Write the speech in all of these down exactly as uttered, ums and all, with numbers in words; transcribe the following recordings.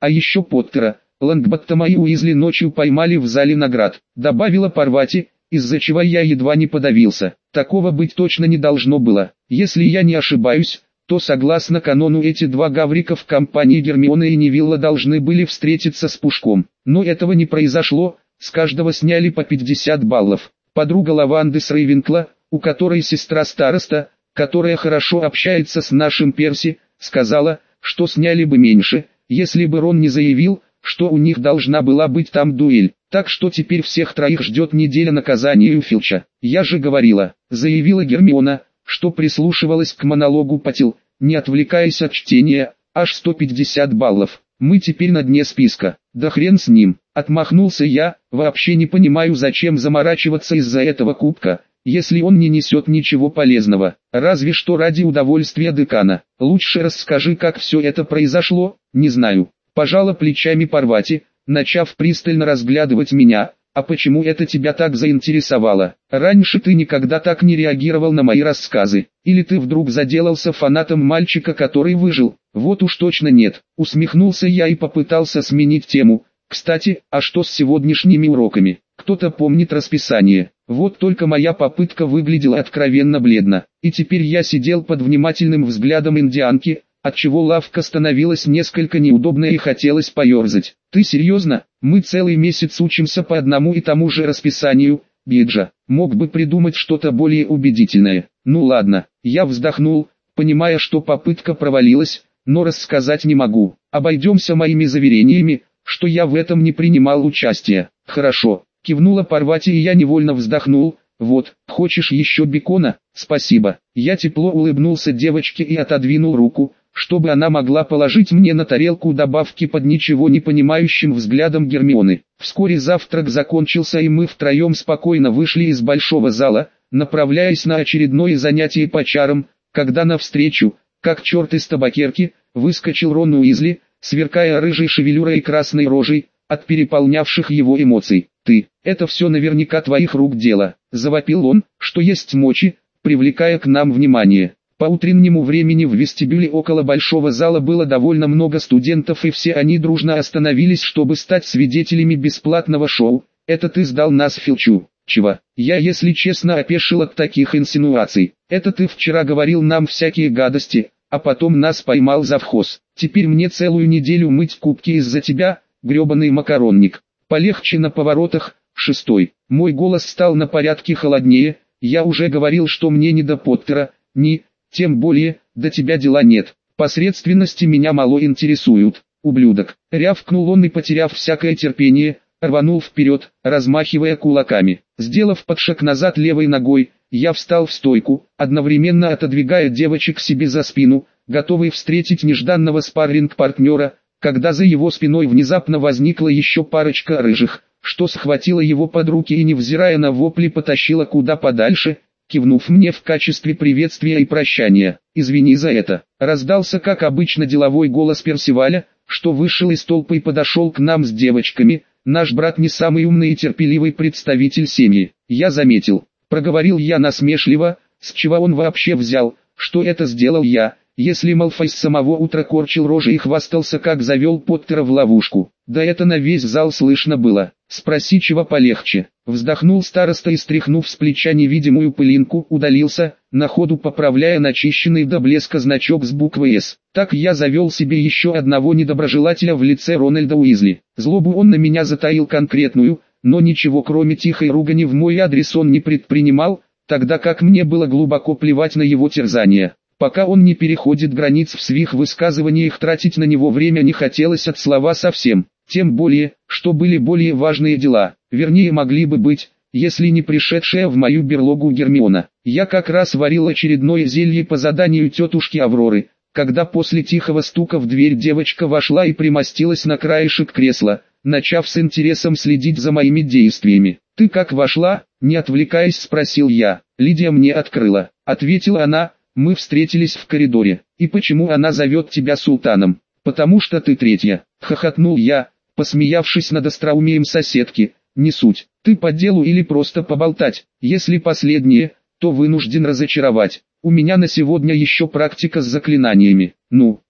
А еще Поттера, Лонгботтома и Уизли ночью поймали в зале наград, добавила Парвати, из-за чего я едва не подавился. Такого быть точно не должно было. Если я не ошибаюсь, то согласно канону эти два гаврика в компании Гермионы и Невилла должны были встретиться с Пушком. Но этого не произошло, с каждого сняли по пятьдесят баллов. Подруга Лаванды с Рейвенкла, у которой сестра староста, которая хорошо общается с нашим Перси, сказала, что сняли бы меньше, если бы Рон не заявил, что у них должна была быть там дуэль. Так что теперь всех троих ждет неделя наказания у Филча. Я же говорила, заявила Гермиона, что прислушивалась к монологу Патил, не отвлекаясь от чтения, аж сто пятьдесят баллов. Мы теперь на дне списка. Да хрен с ним, отмахнулся я, вообще не понимаю, зачем заморачиваться из-за этого кубка, если он не несет ничего полезного, разве что ради удовольствия декана. Лучше расскажи, как все это произошло. Не знаю. Пожала плечами Парвати, начав пристально разглядывать меня. А почему это тебя так заинтересовало? Раньше ты никогда так не реагировал на мои рассказы. Или ты вдруг заделался фанатом мальчика, который выжил? Вот уж точно нет. Усмехнулся я и попытался сменить тему. Кстати, а что с сегодняшними уроками? Кто-то помнит расписание? Вот только моя попытка выглядела откровенно бледно. И теперь я сидел под внимательным взглядом индианки, отчего лавка становилась несколько неудобной и хотелось поерзать. «Ты серьезно? Мы целый месяц учимся по одному и тому же расписанию, Биджа. Мог бы придумать что-то более убедительное». Ну ладно, я вздохнул, понимая, что попытка провалилась, но рассказать не могу. Обойдемся моими заверениями, что я в этом не принимал участия. Хорошо, кивнула Парвати, и я невольно вздохнул. Вот, хочешь еще бекона? Спасибо. Я тепло улыбнулся девочке и отодвинул руку, чтобы она могла положить мне на тарелку добавки под ничего не понимающим взглядом Гермионы. Вскоре завтрак закончился, и мы втроем спокойно вышли из большого зала, направляясь на очередное занятие по чарам, когда навстречу, как черт из табакерки, выскочил Рон Уизли, сверкая рыжей шевелюрой и красной рожей, от переполнявших его эмоций. «Ты, это все наверняка твоих рук дело», — завопил он, что есть мочи, привлекая к нам внимание. По утреннему времени в вестибюле около большого зала было довольно много студентов, и все они дружно остановились, чтобы стать свидетелями бесплатного шоу. «Это ты сдал нас Филчу?» «Чего?» Я, если честно, опешил от таких инсинуаций. «Это ты вчера говорил нам всякие гадости, а потом нас поймал завхоз. Теперь мне целую неделю мыть кубки из-за тебя, гребаный макаронник. Полегче на поворотах». Шестой. Мой голос стал на порядке холоднее. Я уже говорил, что мне не до Поттера, ни... Тем более, до тебя дела нет. Посредственности меня мало интересуют, ублюдок. Рявкнул он и, потеряв всякое терпение, рванул вперед, размахивая кулаками. Сделав подшаг назад левой ногой, я встал в стойку, одновременно отодвигая девочек себе за спину, готовый встретить нежданного спарринг-партнера, когда за его спиной внезапно возникла еще парочка рыжих, что схватила его под руки и, невзирая на вопли, потащила куда подальше, кивнув мне в качестве приветствия и прощания. «Извини за это», — раздался как обычно деловой голос Персиваля, что вышел из толпы и подошел к нам с девочками. «Наш брат не самый умный и терпеливый представитель семьи, я заметил», — проговорил я насмешливо. С чего он вообще взял, что это сделал я, если Малфой с самого утра корчил рожи и хвастался, как завел Поттера в ловушку? Да это на весь зал слышно было. «Спроси, чего полегче». Вздохнул староста и, стряхнув с плеча невидимую пылинку, удалился, на ходу поправляя начищенный до блеска значок с буквой «С». Так я завел себе еще одного недоброжелателя в лице Рональда Уизли. Злобу он на меня затаил конкретную, но ничего кроме тихой ругани в мой адрес он не предпринимал, тогда как мне было глубоко плевать на его терзания. Пока он не переходит границ в своих высказываниях, тратить на него время не хотелось от слова совсем. Тем более, что были более важные дела, вернее могли бы быть, если не пришедшая в мою берлогу Гермиона. Я как раз варил очередное зелье по заданию тетушки Авроры, когда после тихого стука в дверь девочка вошла и примостилась на краешек кресла, начав с интересом следить за моими действиями. «Ты как вошла?» — не отвлекаясь, спросил я. «Лидия мне открыла», — ответила она. «Мы встретились в коридоре. И почему она зовет тебя султаном?» «Потому что ты третья», — хохотнул я, посмеявшись над остроумием соседки. «Не суть, ты по делу или просто поболтать? Если последнее, то вынужден разочаровать. У меня на сегодня еще практика с заклинаниями». «Ну,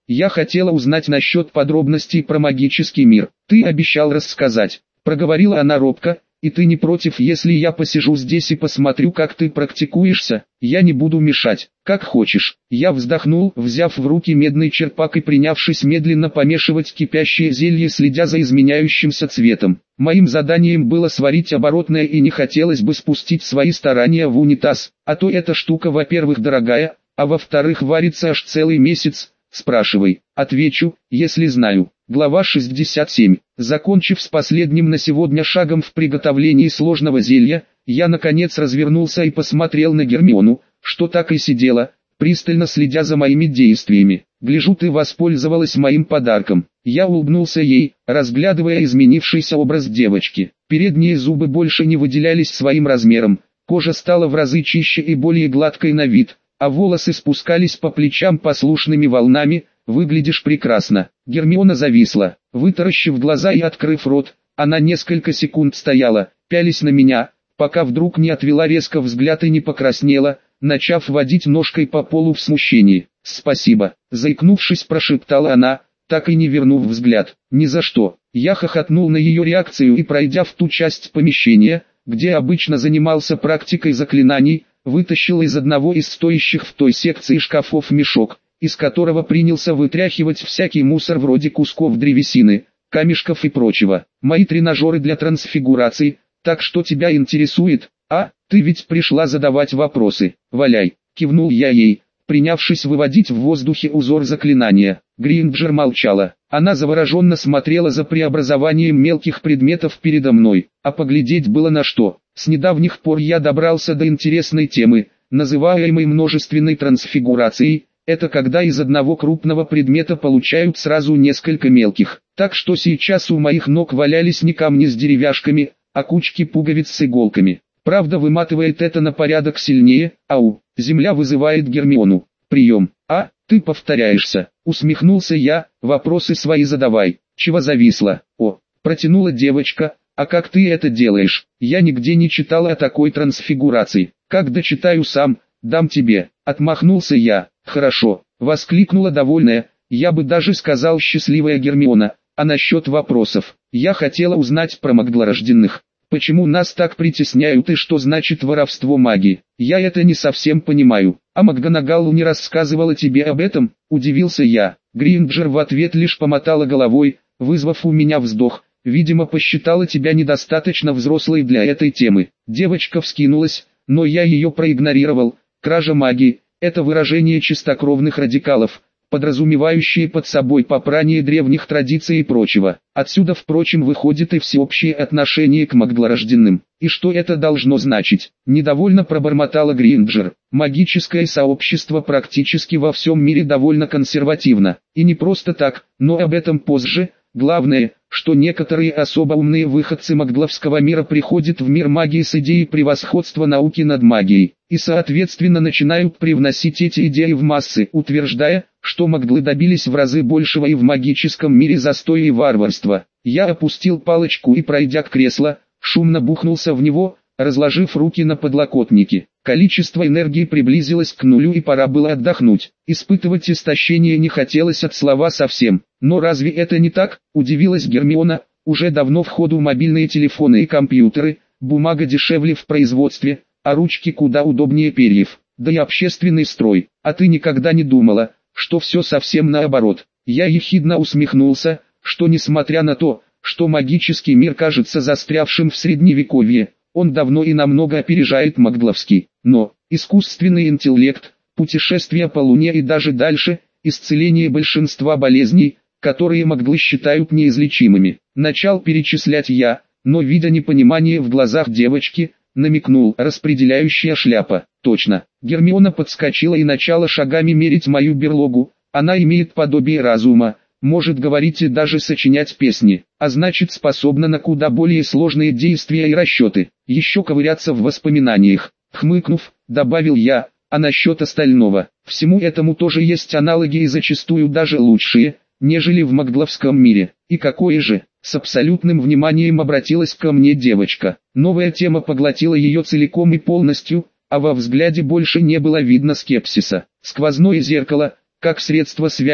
Я хотела узнать насчет подробностей про магический мир. Ты обещал рассказать. Проговорила она робко. И ты не против, если я посижу здесь и посмотрю, как ты практикуешься? Я не буду мешать. Как хочешь. Я вздохнул, взяв в руки медный черпак и принявшись медленно помешивать кипящее зелье, следя за изменяющимся цветом. Моим заданием было сварить оборотное, и не хотелось бы спустить свои старания в унитаз. А то эта штука, во-первых, дорогая, а во-вторых, варится аж целый месяц. Спрашивай. Отвечу, если знаю. Глава шестьдесят семь. Закончив с последним на сегодня шагом в приготовлении сложного зелья, я наконец развернулся и посмотрел на Гермиону, что так и сидела, пристально следя за моими действиями. «Гляжу, ты воспользовалась моим подарком». Я улыбнулся ей, разглядывая изменившийся образ девочки. Передние зубы больше не выделялись своим размером, кожа стала в разы чище и более гладкой на вид, а волосы спускались по плечам послушными волнами. «Выглядишь прекрасно». Гермиона зависла, вытаращив глаза и открыв рот. Она несколько секунд стояла, пялись на меня, пока вдруг не отвела резко взгляд и не покраснела, начав водить ножкой по полу в смущении. «Спасибо», — заикнувшись, прошептала она, так и не вернув взгляд. «Ни за что». Я хохотнул на ее реакцию и, пройдя в ту часть помещения, где обычно занимался практикой заклинаний, вытащил из одного из стоящих в той секции шкафов мешок, из которого принялся вытряхивать всякий мусор вроде кусков древесины, камешков и прочего. Мои тренажеры для трансфигурации. Так что тебя интересует? А, ты ведь пришла задавать вопросы. Валяй, кивнул я ей, принявшись выводить в воздухе узор заклинания. Гринджер молчала. Она завороженно смотрела за преобразованием мелких предметов передо мной, а поглядеть было на что. С недавних пор я добрался до интересной темы, называемой множественной трансфигурацией. Это когда из одного крупного предмета получают сразу несколько мелких. Так что сейчас у моих ног валялись не камни с деревяшками, а кучки пуговиц с иголками. Правда, выматывает это на порядок сильнее. Ау, земля вызывает Гермиону. Прием. А, ты повторяешься. Усмехнулся я, вопросы свои задавай. Чего зависла? О, протянула девочка. А как ты это делаешь? Я нигде не читала о такой трансфигурации. Как дочитаю сам, дам тебе. Отмахнулся я. «Хорошо», — воскликнула довольная, я бы даже сказал счастливая Гермиона. А насчет вопросов, я хотела узнать про маглорожденных. Почему нас так притесняют и что значит воровство магии? Я это не совсем понимаю. А МакГонагалл не рассказывала тебе об этом? Удивился я. Гринджер в ответ лишь помотала головой, вызвав у меня вздох. Видимо, посчитала тебя недостаточно взрослой для этой темы. Девочка вскинулась, но я ее проигнорировал. Кража магии. Это выражение чистокровных радикалов, подразумевающее под собой попрание древних традиций и прочего. Отсюда, впрочем, выходит и всеобщее отношение к маглорожденным. И что это должно значить? Недовольно пробормотала Гринджер. Магическое сообщество практически во всем мире довольно консервативно. И не просто так, но об этом позже. Главное, что некоторые особо умные выходцы магловского мира приходят в мир магии с идеей превосходства науки над магией, и соответственно начинают привносить эти идеи в массы, утверждая, что маглы добились в разы большего и в магическом мире застоя и варварства. Я опустил палочку и, пройдя к креслу, шумно бухнулся в него, разложив руки на подлокотнике. Количество энергии приблизилось к нулю и пора было отдохнуть. Испытывать истощение не хотелось от слова совсем. Но разве это не так? Удивилась Гермиона. Уже давно в ходу мобильные телефоны и компьютеры, бумага дешевле в производстве, а ручки куда удобнее перьев. Да и общественный строй. А ты никогда не думала, что все совсем наоборот. Я ехидно усмехнулся, что несмотря на то, что магический мир кажется застрявшим в средневековье, он давно и намного опережает магловский. Но искусственный интеллект, путешествия по Луне и даже дальше, исцеление большинства болезней, которые маглы считают неизлечимыми. Начал перечислять я, но видя непонимание в глазах девочки, намекнул: распределяющая шляпа. Точно. Гермиона подскочила и начала шагами мерить мою берлогу. Она имеет подобие разума, может говорить и даже сочинять песни, а значит способна на куда более сложные действия и расчеты. Еще ковыряться в воспоминаниях. Хмыкнув, добавил я: а насчет остального, всему этому тоже есть аналоги и зачастую даже лучшие, нежели в магловском мире. И какое же? С абсолютным вниманием обратилась ко мне девочка. Новая тема поглотила ее целиком и полностью, а во взгляде больше не было видно скепсиса. Сквозное зеркало, как средство связи,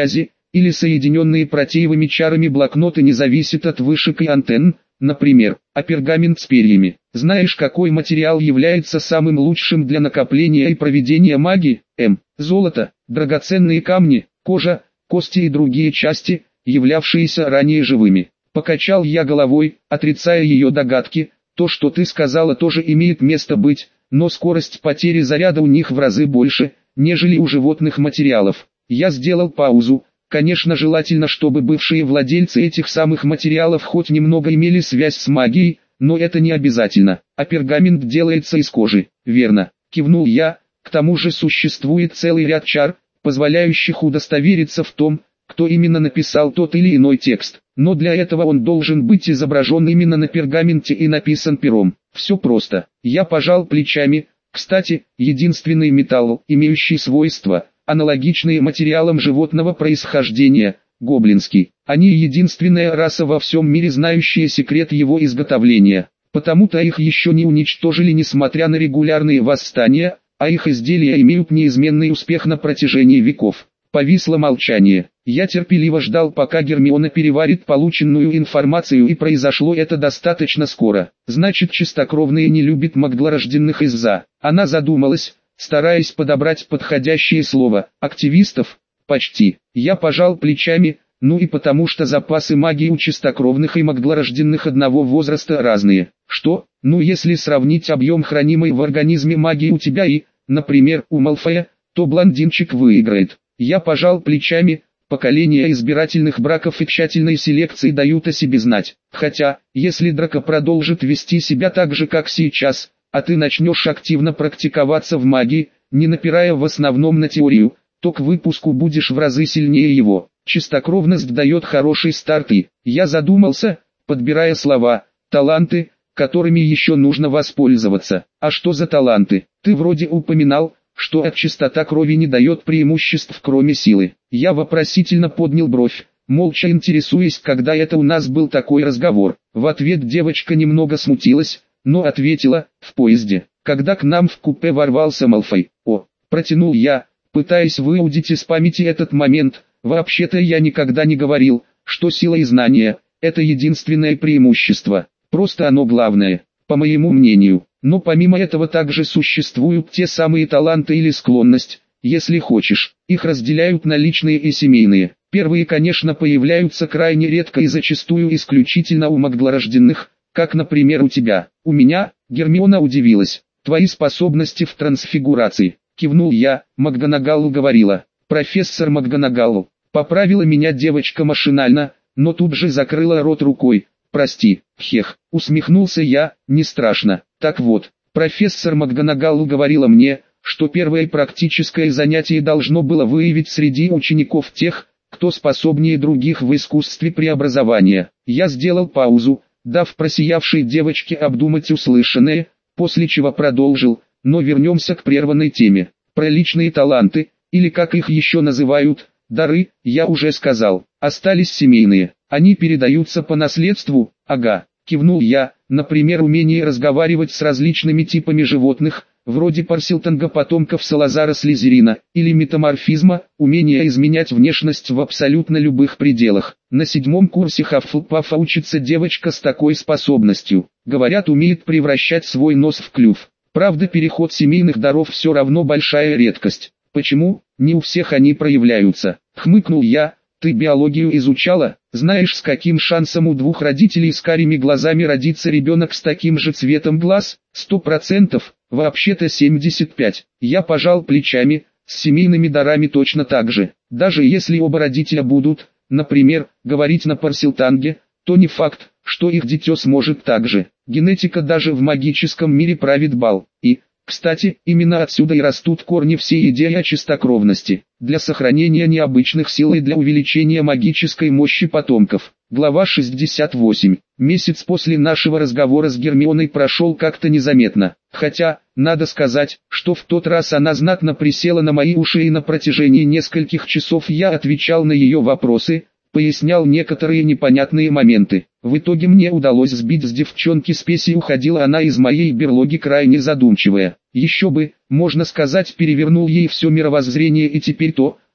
или соединенные протеевыми чарами блокноты не зависят от вышек и антенн, например, а пергамент с перьями. Знаешь, какой материал является самым лучшим для накопления и проведения магии? М. Золото, драгоценные камни, кожа, кости и другие части, являвшиеся ранее живыми. Покачал я головой, отрицая ее догадки. То, что ты сказала, тоже имеет место быть, но скорость потери заряда у них в разы больше, нежели у животных материалов. Я сделал паузу. Конечно, желательно, чтобы бывшие владельцы этих самых материалов хоть немного имели связь с магией, но это не обязательно. А пергамент делается из кожи, верно? Кивнул я. К тому же существует целый ряд чар, позволяющих удостовериться в том, кто именно написал тот или иной текст. Но для этого он должен быть изображен именно на пергаменте и написан пером. Все просто. Я пожал плечами. Кстати, единственный металл, имеющий свойства, аналогичные материалам животного происхождения, гоблинский. Они единственная раса во всем мире, знающая секрет его изготовления. Потому-то их еще не уничтожили, несмотря на регулярные восстания, а их изделия имеют неизменный успех на протяжении веков. Повисло молчание. Я терпеливо ждал, пока Гермиона переварит полученную информацию, и произошло это достаточно скоро. Значит, чистокровные не любят магдлорожденных из-за... Она задумалась, стараясь подобрать подходящее слово. Активистов? Почти. Я пожал плечами, ну и потому что запасы магии у чистокровных и магдлорожденных одного возраста разные. Что? Ну если сравнить объем хранимой в организме магии у тебя и, например, у Малфоя, то блондинчик выиграет. Я пожал плечами. Поколения избирательных браков и тщательной селекции дают о себе знать. Хотя, если Драко продолжит вести себя так же, как сейчас, а ты начнешь активно практиковаться в магии, не напирая в основном на теорию, то к выпуску будешь в разы сильнее его. Чистокровность дает хороший старт и, я задумался, подбирая слова, таланты, которыми еще нужно воспользоваться. А что за таланты? Ты вроде упоминал, что от чистота крови не дает преимуществ кроме силы. Я вопросительно поднял бровь, молча интересуясь, когда это у нас был такой разговор. В ответ девочка немного смутилась, но ответила: в поезде, когда к нам в купе ворвался Малфой. О, протянул я, пытаясь выудить из памяти этот момент. Вообще-то я никогда не говорил, что сила и знания – это единственное преимущество, просто оно главное, по моему мнению. Но помимо этого также существуют те самые таланты или склонность, если хочешь. Их разделяют на личные и семейные. Первые, конечно, появляются крайне редко и зачастую исключительно у магдлорожденных, как, например, у тебя. У меня, Гермиона удивилась. Твои способности в трансфигурации. Кивнул я. МакГонагалл говорила. Профессор МакГонагалл. Поправила меня девочка машинально, но тут же закрыла рот рукой. Прости, хех, усмехнулся я, не страшно. Так вот, профессор МакГонагалл говорила мне, что первое практическое занятие должно было выявить среди учеников тех, кто способнее других в искусстве преобразования. Я сделал паузу, дав просиявшей девочке обдумать услышанное, после чего продолжил, но вернемся к прерванной теме. Про личные таланты, или как их еще называют, дары, я уже сказал, остались семейные. Они передаются по наследству, ага, кивнул я, например, умение разговаривать с различными типами животных, вроде Парселтонга потомков Салазара Слизерина, или метаморфизма, умение изменять внешность в абсолютно любых пределах. На седьмом курсе Хаффлпафа учится девочка с такой способностью. Говорят, умеет превращать свой нос в клюв. Правда, переход семейных даров все равно большая редкость. Почему? Не у всех они проявляются. Хмыкнул я. Ты биологию изучала? Знаешь, с каким шансом у двух родителей с карими глазами родится ребенок с таким же цветом глаз? Сто процентов, вообще-то семьдесят пять. Я пожал плечами, с семейными дарами точно так же. Даже если оба родителя будут, например, говорить на парселтанге, то не факт, что их дитё сможет так же. Генетика даже в магическом мире правит бал. И, кстати, именно отсюда и растут корни всей идеи о чистокровности. Для сохранения необычных сил и для увеличения магической мощи потомков. Глава шестьдесят восемь. Месяц после нашего разговора с Гермионой прошел как-то незаметно. Хотя, надо сказать, что в тот раз она знатно присела на мои уши, и на протяжении нескольких часов я отвечал на ее вопросы, пояснял некоторые непонятные моменты. В итоге мне удалось сбить с девчонки спесь, и уходила она из моей берлоги крайне задумчивая. Еще бы, можно сказать, перевернул ей все мировоззрение, и теперь то,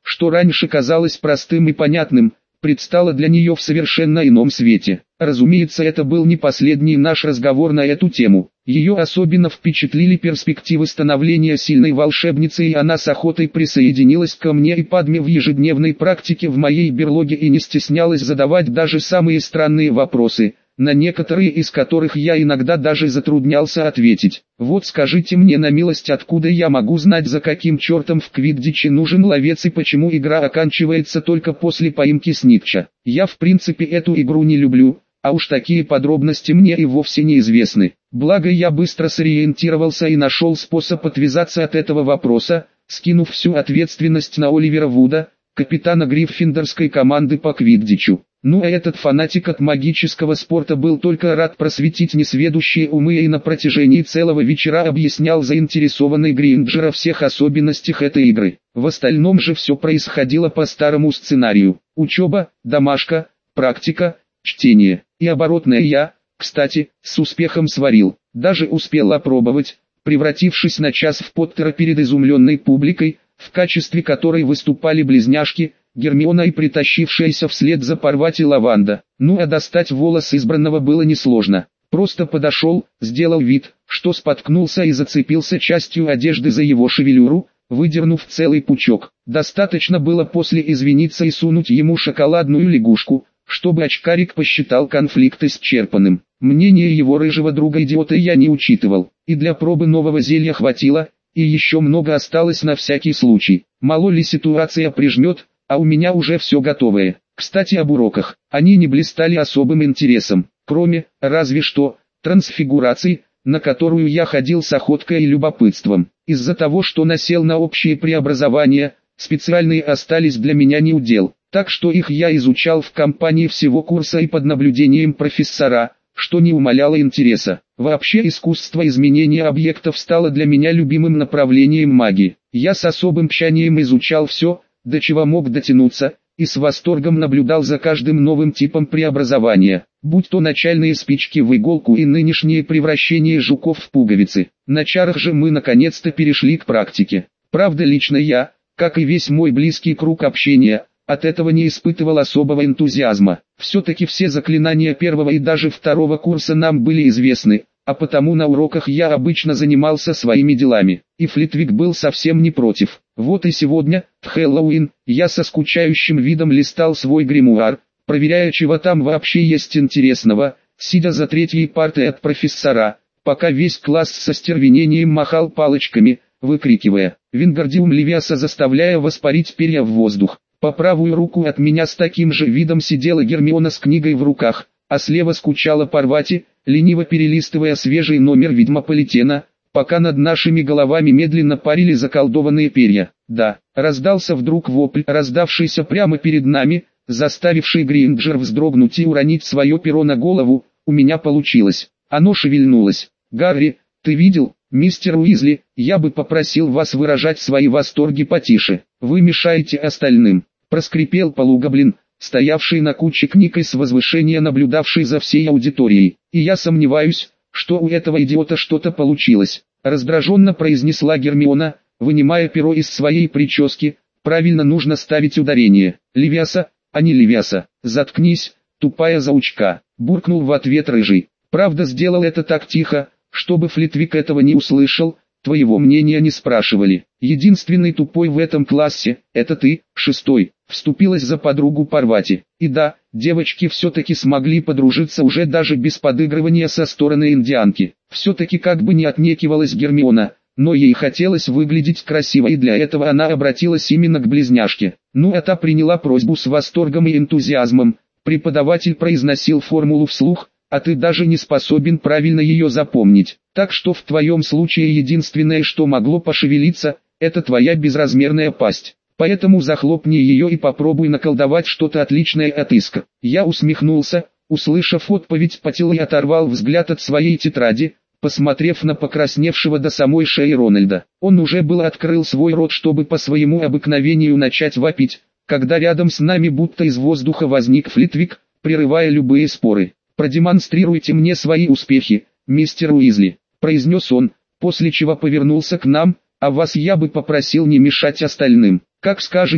что раньше казалось простым и понятным, предстало для нее в совершенно ином свете. Разумеется, это был не последний наш разговор на эту тему. Ее особенно впечатлили перспективы становления сильной волшебницей, и она с охотой присоединилась ко мне и Падме в ежедневной практике в моей берлоге и не стеснялась задавать даже самые странные вопросы, на некоторые из которых я иногда даже затруднялся ответить. Вот скажите мне на милость, откуда я могу знать, за каким чертом в квиддиче нужен ловец и почему игра оканчивается только после поимки снитча? Я в принципе эту игру не люблю, а уж такие подробности мне и вовсе неизвестны. Благо я быстро сориентировался и нашел способ отвязаться от этого вопроса, скинув всю ответственность на Оливера Вуда, капитана гриффиндорской команды по квиддичу. Ну а этот фанатик от магического спорта был только рад просветить несведущие умы и на протяжении целого вечера объяснял заинтересованной Гринджер о всех особенностях этой игры. В остальном же все происходило по старому сценарию. Учеба, домашка, практика, чтение. И оборотное я, кстати, с успехом сварил. Даже успел опробовать, превратившись на час в Поттера перед изумленной публикой, в качестве которой выступали близняшки, Гермиона и притащившаяся вслед за Парвати Лаванда. Ну а достать волос избранного было несложно. Просто подошел, сделал вид, что споткнулся и зацепился частью одежды за его шевелюру, выдернув целый пучок. Достаточно было после извиниться и сунуть ему шоколадную лягушку, чтобы очкарик посчитал конфликт исчерпанным. Мнение его рыжего друга-идиота я не учитывал, и для пробы нового зелья хватило, и еще много осталось на всякий случай. Мало ли ситуация прижмет, а у меня уже все готовое. Кстати, об уроках. Они не блистали особым интересом, кроме, разве что, трансфигурации, на которую я ходил с охоткой и любопытством. Из-за того, что насел на общие преобразования, специальные остались для меня не удел, так что их я изучал в компании всего курса и под наблюдением профессора, что не умаляло интереса. Вообще искусство изменения объектов стало для меня любимым направлением магии. Я с особым тщанием изучал все, до чего мог дотянуться, и с восторгом наблюдал за каждым новым типом преобразования, будь то начальные спички в иголку и нынешнее превращение жуков в пуговицы. На чарах же мы наконец-то перешли к практике. Правда, лично я, как и весь мой близкий круг общения, от этого не испытывал особого энтузиазма. Все-таки все заклинания первого и даже второго курса нам были известны, а потому на уроках я обычно занимался своими делами, и Флитвик был совсем не против. Вот и сегодня, в Хэллоуин, я со скучающим видом листал свой гримуар, проверяя, чего там вообще есть интересного, сидя за третьей партой от профессора, пока весь класс со стервенением махал палочками, выкрикивая «Вингардиум Левиаса», заставляя воспарить перья в воздух. По правую руку от меня с таким же видом сидела Гермиона с книгой в руках, а слева скучала Парвати, лениво перелистывая свежий номер Ведьмополитена, пока над нашими головами медленно парили заколдованные перья. Да, раздался вдруг вопль, раздавшийся прямо перед нами, заставивший Гринджер вздрогнуть и уронить свое перо на голову. У меня получилось. Оно шевельнулось. «Гарри, ты видел, мистер Уизли, я бы попросил вас выражать свои восторги потише. Вы мешаете остальным», — проскрипел полугоблин, стоявший на куче книг и с возвышения наблюдавший за всей аудиторией. «И я сомневаюсь, что у этого идиота что-то получилось», — раздраженно произнесла Гермиона, вынимая перо из своей прически. «Правильно нужно ставить ударение. Левиаса, а не Левиаса. Заткнись, тупая заучка», — буркнул в ответ рыжий. Правда, сделал это так тихо, чтобы Флитвик этого не услышал. «Твоего мнения не спрашивали. Единственный тупой в этом классе — это ты, шестой», — вступилась за подругу Парвати. И да, девочки все-таки смогли подружиться уже даже без подыгрывания со стороны индианки. Все-таки как бы не отнекивалась Гермиона, но ей хотелось выглядеть красиво, и для этого она обратилась именно к близняшке. Ну а та приняла просьбу с восторгом и энтузиазмом. Преподаватель произносил формулу вслух, а ты даже не способен правильно ее запомнить. Так что в твоем случае единственное, что могло пошевелиться, это твоя безразмерная пасть. Поэтому захлопни ее и попробуй наколдовать что-то отличное от искр. Я усмехнулся, услышав отповедь по телу, и оторвал взгляд от своей тетради, посмотрев на покрасневшего до самой шеи Рональда. Он уже было открыл свой рот, чтобы по своему обыкновению начать вопить, когда рядом с нами будто из воздуха возник Флитвик, прерывая любые споры. «Продемонстрируйте мне свои успехи, мистер Уизли», — произнес он, после чего повернулся к нам. «А вас я бы попросил не мешать остальным». «Как скажете»,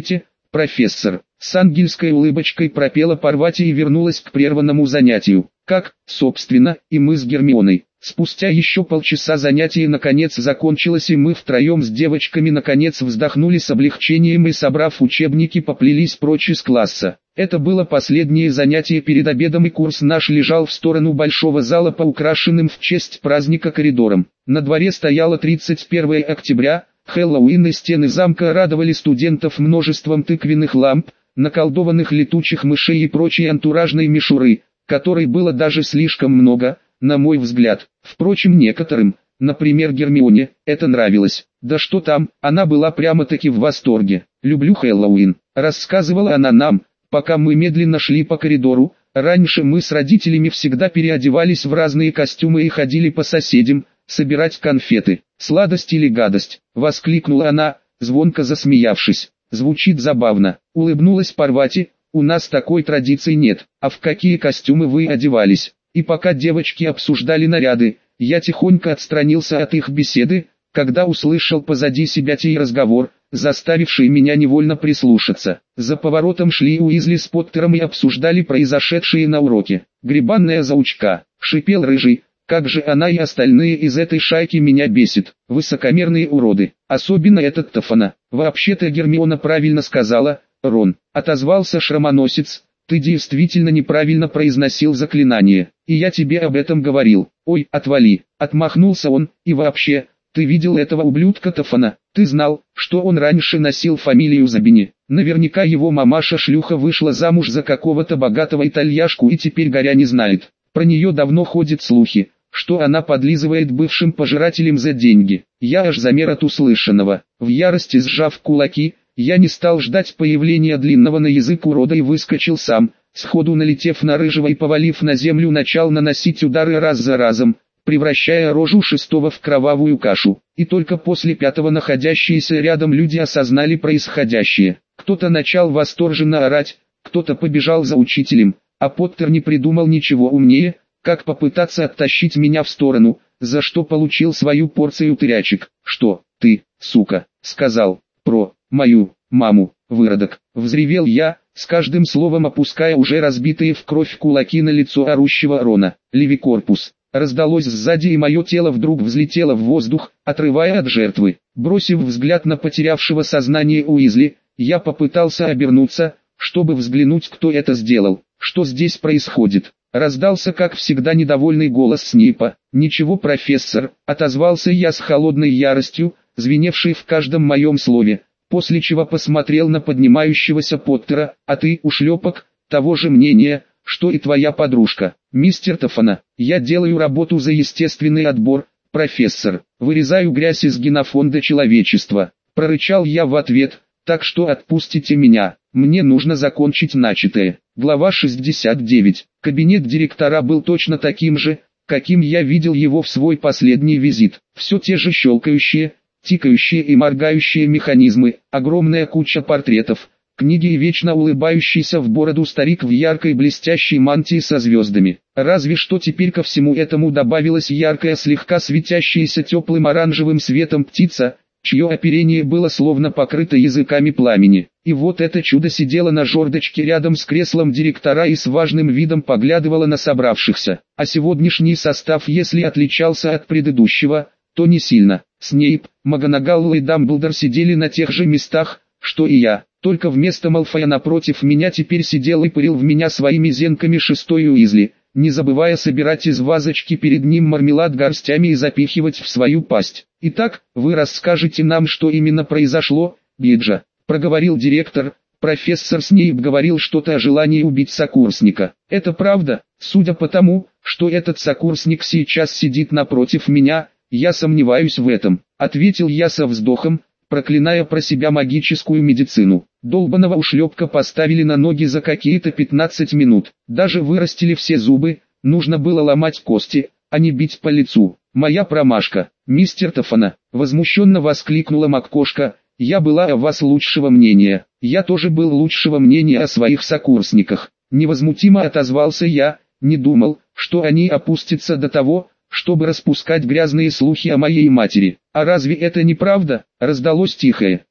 профессор. С ангельской улыбочкой пропела Парвати и вернулась к прерванному занятию. Как, собственно, и мы с Гермионой. Спустя еще полчаса занятие наконец закончилось, и мы втроем с девочками наконец вздохнули с облегчением и, собрав учебники, поплелись прочь из класса. Это было последнее занятие перед обедом, и курс наш лежал в сторону большого зала по украшенным в честь праздника коридорам. На дворе стояло тридцать первое октября, Хэллоуин, и стены замка радовали студентов множеством тыквенных ламп, наколдованных летучих мышей и прочей антуражной мишуры, которой было даже слишком много, на мой взгляд. Впрочем, некоторым, например Гермионе, это нравилось. Да что там, она была прямо-таки в восторге. «Люблю Хэллоуин», — рассказывала она нам, пока мы медленно шли по коридору. Раньше мы с родителями всегда переодевались в разные костюмы и ходили по соседям, собирать конфеты. «Сладость или гадость?» — воскликнула она, звонко засмеявшись. «Звучит забавно», — улыбнулась Парвати. «У нас такой традиции нет. А в какие костюмы вы одевались?» И пока девочки обсуждали наряды, я тихонько отстранился от их беседы, когда услышал позади себя тей разговор, заставивший меня невольно прислушаться. За поворотом шли Уизли с Поттером и обсуждали произошедшее на уроке. «Гребанная заучка», — шипел Рыжий, — «как же она и остальные из этой шайки меня бесит, высокомерные уроды, особенно этот Тофана». «Вообще-то Гермиона правильно сказала, Рон», — отозвался Шрамоносец. «Ты действительно неправильно произносил заклинание, и я тебе об этом говорил». «Ой, отвали», — отмахнулся он. «И вообще, ты видел этого ублюдка Тофана? Ты знал, что он раньше носил фамилию Забини? Наверняка его мамаша-шлюха вышла замуж за какого-то богатого итальяшку и теперь горя не знает. Про нее давно ходят слухи, что она подлизывает бывшим пожирателям за деньги». Я аж замер от услышанного. В ярости сжав кулаки, я не стал ждать появления длинного на язык урода и выскочил сам, сходу налетев на Рыжего и, повалив на землю, начал наносить удары раз за разом, превращая рожу шестого в кровавую кашу. И только после пятого находящиеся рядом люди осознали происходящее. Кто-то начал восторженно орать, кто-то побежал за учителем, а Поттер не придумал ничего умнее, как попытаться оттащить меня в сторону, за что получил свою порцию тырячек. «Что, ты, сука, сказал про мою маму, выродок?» — взревел я, с каждым словом опуская уже разбитые в кровь кулаки на лицо орущего Рона. «Левикорпус!» раздалось сзади, и мое тело вдруг взлетело в воздух, отрывая от жертвы. Бросив взгляд на потерявшего сознание Уизли, я попытался обернуться, чтобы взглянуть, кто это сделал. «Что здесь происходит?» Раздался, как всегда, недовольный голос Снейпа. «Ничего, профессор», — отозвался я с холодной яростью, звеневшей в каждом моем слове, после чего посмотрел на поднимающегося Поттера. «А ты, ушлепок, того же мнения, что и твоя подружка, мистер Тофана. Я делаю работу за естественный отбор, профессор, вырезаю грязь из генофонда человечества», — прорычал я в ответ. «Так что отпустите меня, мне нужно закончить начатое». Глава шестьдесят девять. Кабинет директора был точно таким же, каким я видел его в свой последний визит. Все те же щелкающие, тикающие и моргающие механизмы, огромная куча портретов, книги и вечно улыбающийся в бороду старик в яркой блестящей мантии со звездами. Разве что теперь ко всему этому добавилась яркая, слегка светящаяся теплым оранжевым светом птица, чье оперение было словно покрыто языками пламени. И вот это чудо сидело на жердочке рядом с креслом директора и с важным видом поглядывало на собравшихся. А сегодняшний состав, если отличался от предыдущего, то не сильно. Снейп, МакГонагалл и Дамблдор сидели на тех же местах, что и я, только вместо Малфоя напротив меня теперь сидел и пырил в меня своими зенками шестой Уизли, не забывая собирать из вазочки перед ним мармелад горстями и запихивать в свою пасть. «Итак, вы расскажете нам, что именно произошло, Биджа», — проговорил директор. «Профессор Снейп говорил что-то о желании убить сокурсника. Это правда? Судя по тому, что этот сокурсник сейчас сидит напротив меня, я сомневаюсь в этом», — ответил я со вздохом, проклиная про себя магическую медицину. Долбаного ушлепка поставили на ноги за какие-то пятнадцать минут. Даже вырастили все зубы, нужно было ломать кости, а не бить по лицу. «Моя промашка, мистер Тофана», — возмущенно воскликнула МакКошка. «Я была о вас лучшего мнения». «Я тоже был лучшего мнения о своих сокурсниках», — невозмутимо отозвался я. «Не думал, что они опустятся до того, чтобы распускать грязные слухи о моей матери». «А разве это не правда?» — раздалось тихое,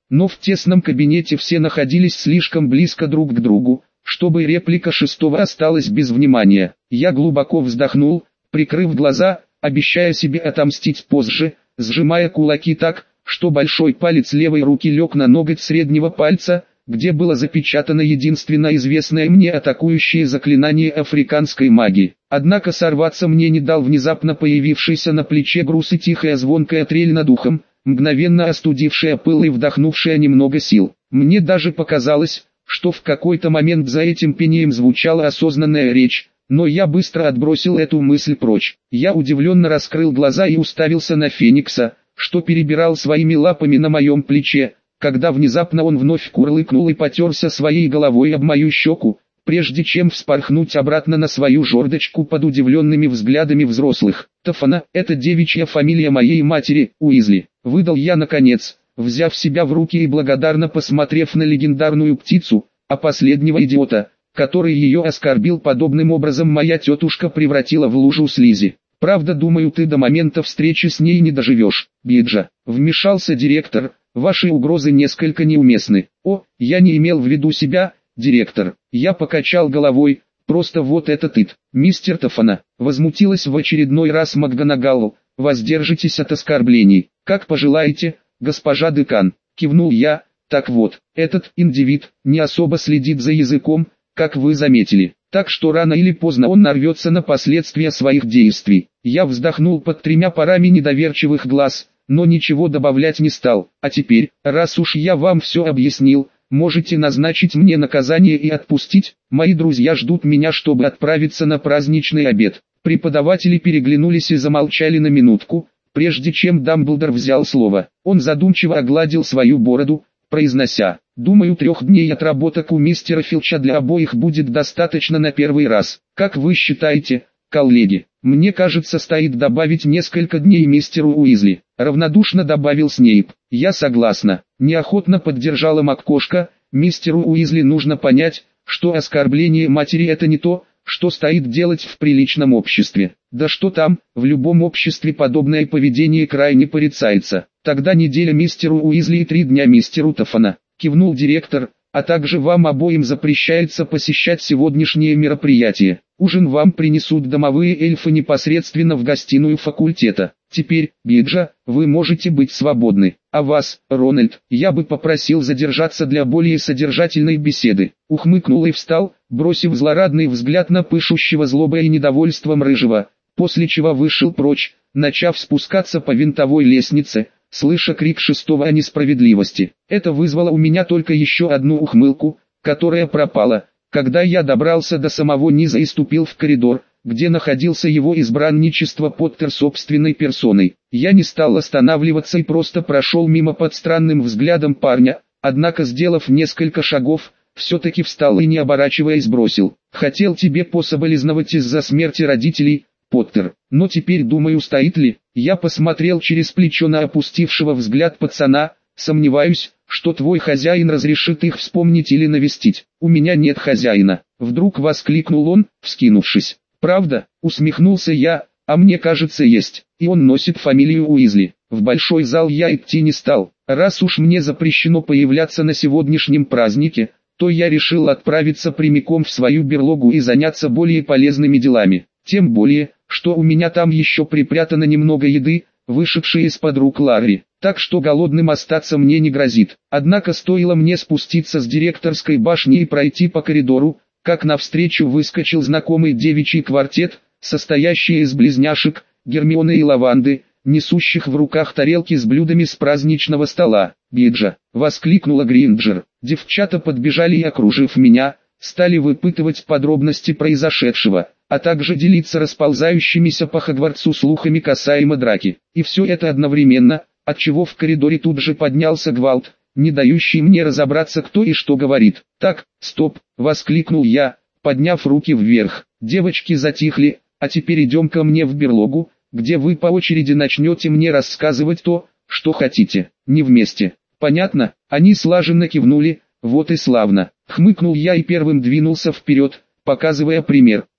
но в тесном кабинете все находились слишком близко друг к другу, чтобы реплика шестого осталась без внимания. Я глубоко вздохнул, прикрыв глаза, обещая себе отомстить позже, сжимая кулаки так, что большой палец левой руки лег на ноготь среднего пальца, где было запечатано единственно известное мне атакующее заклинание африканской магии. Однако сорваться мне не дал внезапно появившийся на плече груз и тихая звонкая трель над ухом, мгновенно остудившая пыл и вдохнувшая немного сил. Мне даже показалось, что в какой-то момент за этим пением звучала осознанная речь, но я быстро отбросил эту мысль прочь. Я удивленно раскрыл глаза и уставился на Феникса, что перебирал своими лапами на моем плече, когда внезапно он вновь курлыкнул и потерся своей головой об мою щеку, прежде чем вспорхнуть обратно на свою жердочку под удивленными взглядами взрослых. Тафана — это девичья фамилия моей матери, Уизли. Выдал я наконец, взяв себя в руки и благодарно посмотрев на легендарную птицу, а последнего идиота, который ее оскорбил подобным образом, моя тетушка превратила в лужу слизи. Правда, думаю, ты до момента встречи с ней не доживешь, Биджа. Вмешался директор, ваши угрозы несколько неуместны. О, я не имел в виду себя, директор. Я покачал головой, просто вот это тыт. Мистер Тафана, возмутилась в очередной раз МакГонагалл, воздержитесь от оскорблений. Как пожелаете, госпожа декан, кивнул я. Так вот, этот индивид не особо следит за языком, как вы заметили, так что рано или поздно он нарвется на последствия своих действий. Я вздохнул под тремя парами недоверчивых глаз, но ничего добавлять не стал. А теперь, раз уж я вам все объяснил, можете назначить мне наказание и отпустить. Мои друзья ждут меня, чтобы отправиться на праздничный обед. Преподаватели переглянулись и замолчали на минутку, прежде чем Дамблдор взял слово. Он задумчиво огладил свою бороду, произнося: «Думаю, трех дней отработок у мистера Филча для обоих будет достаточно на первый раз. Как вы считаете, коллеги?» «Мне кажется, стоит добавить несколько дней мистеру Уизли», — равнодушно добавил Снейп. «Я согласна», — неохотно поддержала МакКошка. «Мистеру Уизли нужно понять, что оскорбление матери — это не то, что стоит делать в приличном обществе. Да что там, в любом обществе подобное поведение крайне порицается. Тогда неделя мистеру Уизли и три дня мистеру Тафана», — кивнул директор, «а также вам обоим запрещается посещать сегодняшнее мероприятие. Ужин вам принесут домовые эльфы непосредственно в гостиную факультета. Теперь, Биджа, вы можете быть свободны. А вас, Рональд, я бы попросил задержаться для более содержательной беседы». Ухмыкнул и встал, бросив злорадный взгляд на пышущего злобой и недовольством рыжего, после чего вышел прочь, начав спускаться по винтовой лестнице, слыша крик шестого о несправедливости. Это вызвало у меня только еще одну ухмылку, которая пропала, когда я добрался до самого низа и ступил в коридор, где находился его избранничество Поттер собственной персоной. Я не стал останавливаться и просто прошел мимо под странным взглядом парня, однако, сделав несколько шагов, все-таки встал и, не оборачиваясь, бросил: «Хотел тебе пособолезновать из-за смерти родителей, Поттер, но теперь думаю, стоит ли». Я посмотрел через плечо на опустившего взгляд пацана. «Сомневаюсь, что твой хозяин разрешит их вспомнить или навестить. У меня нет хозяина», — вдруг воскликнул он, вскинувшись. «Правда?» — усмехнулся я. «А мне кажется, есть, и он носит фамилию Уизли». В большой зал я идти не стал. Раз уж мне запрещено появляться на сегодняшнем празднике, то я решил отправиться прямиком в свою берлогу и заняться более полезными делами. Тем более, что у меня там еще припрятано немного еды, вышедшей из-под рук Ларри, так что голодным остаться мне не грозит. Однако стоило мне спуститься с директорской башни и пройти по коридору, как навстречу выскочил знакомый девичий квартет, состоящий из близняшек, Гермионы и Лаванды, несущих в руках тарелки с блюдами с праздничного стола. «Биджа!» — воскликнула Гринджер. Девчата подбежали и, окружив меня, стали выпытывать подробности произошедшего, а также делиться расползающимися по Хогвартсу слухами касаемо драки. И все это одновременно, отчего в коридоре тут же поднялся гвалт, не дающий мне разобраться, кто и что говорит. «Так, стоп!» — воскликнул я, подняв руки вверх. «Девочки затихли, а теперь идем ко мне в берлогу, где вы по очереди начнете мне рассказывать то, что хотите. Не вместе. Понятно?» Они слаженно кивнули. «Вот и славно!» — хмыкнул я и первым двинулся вперед, показывая пример.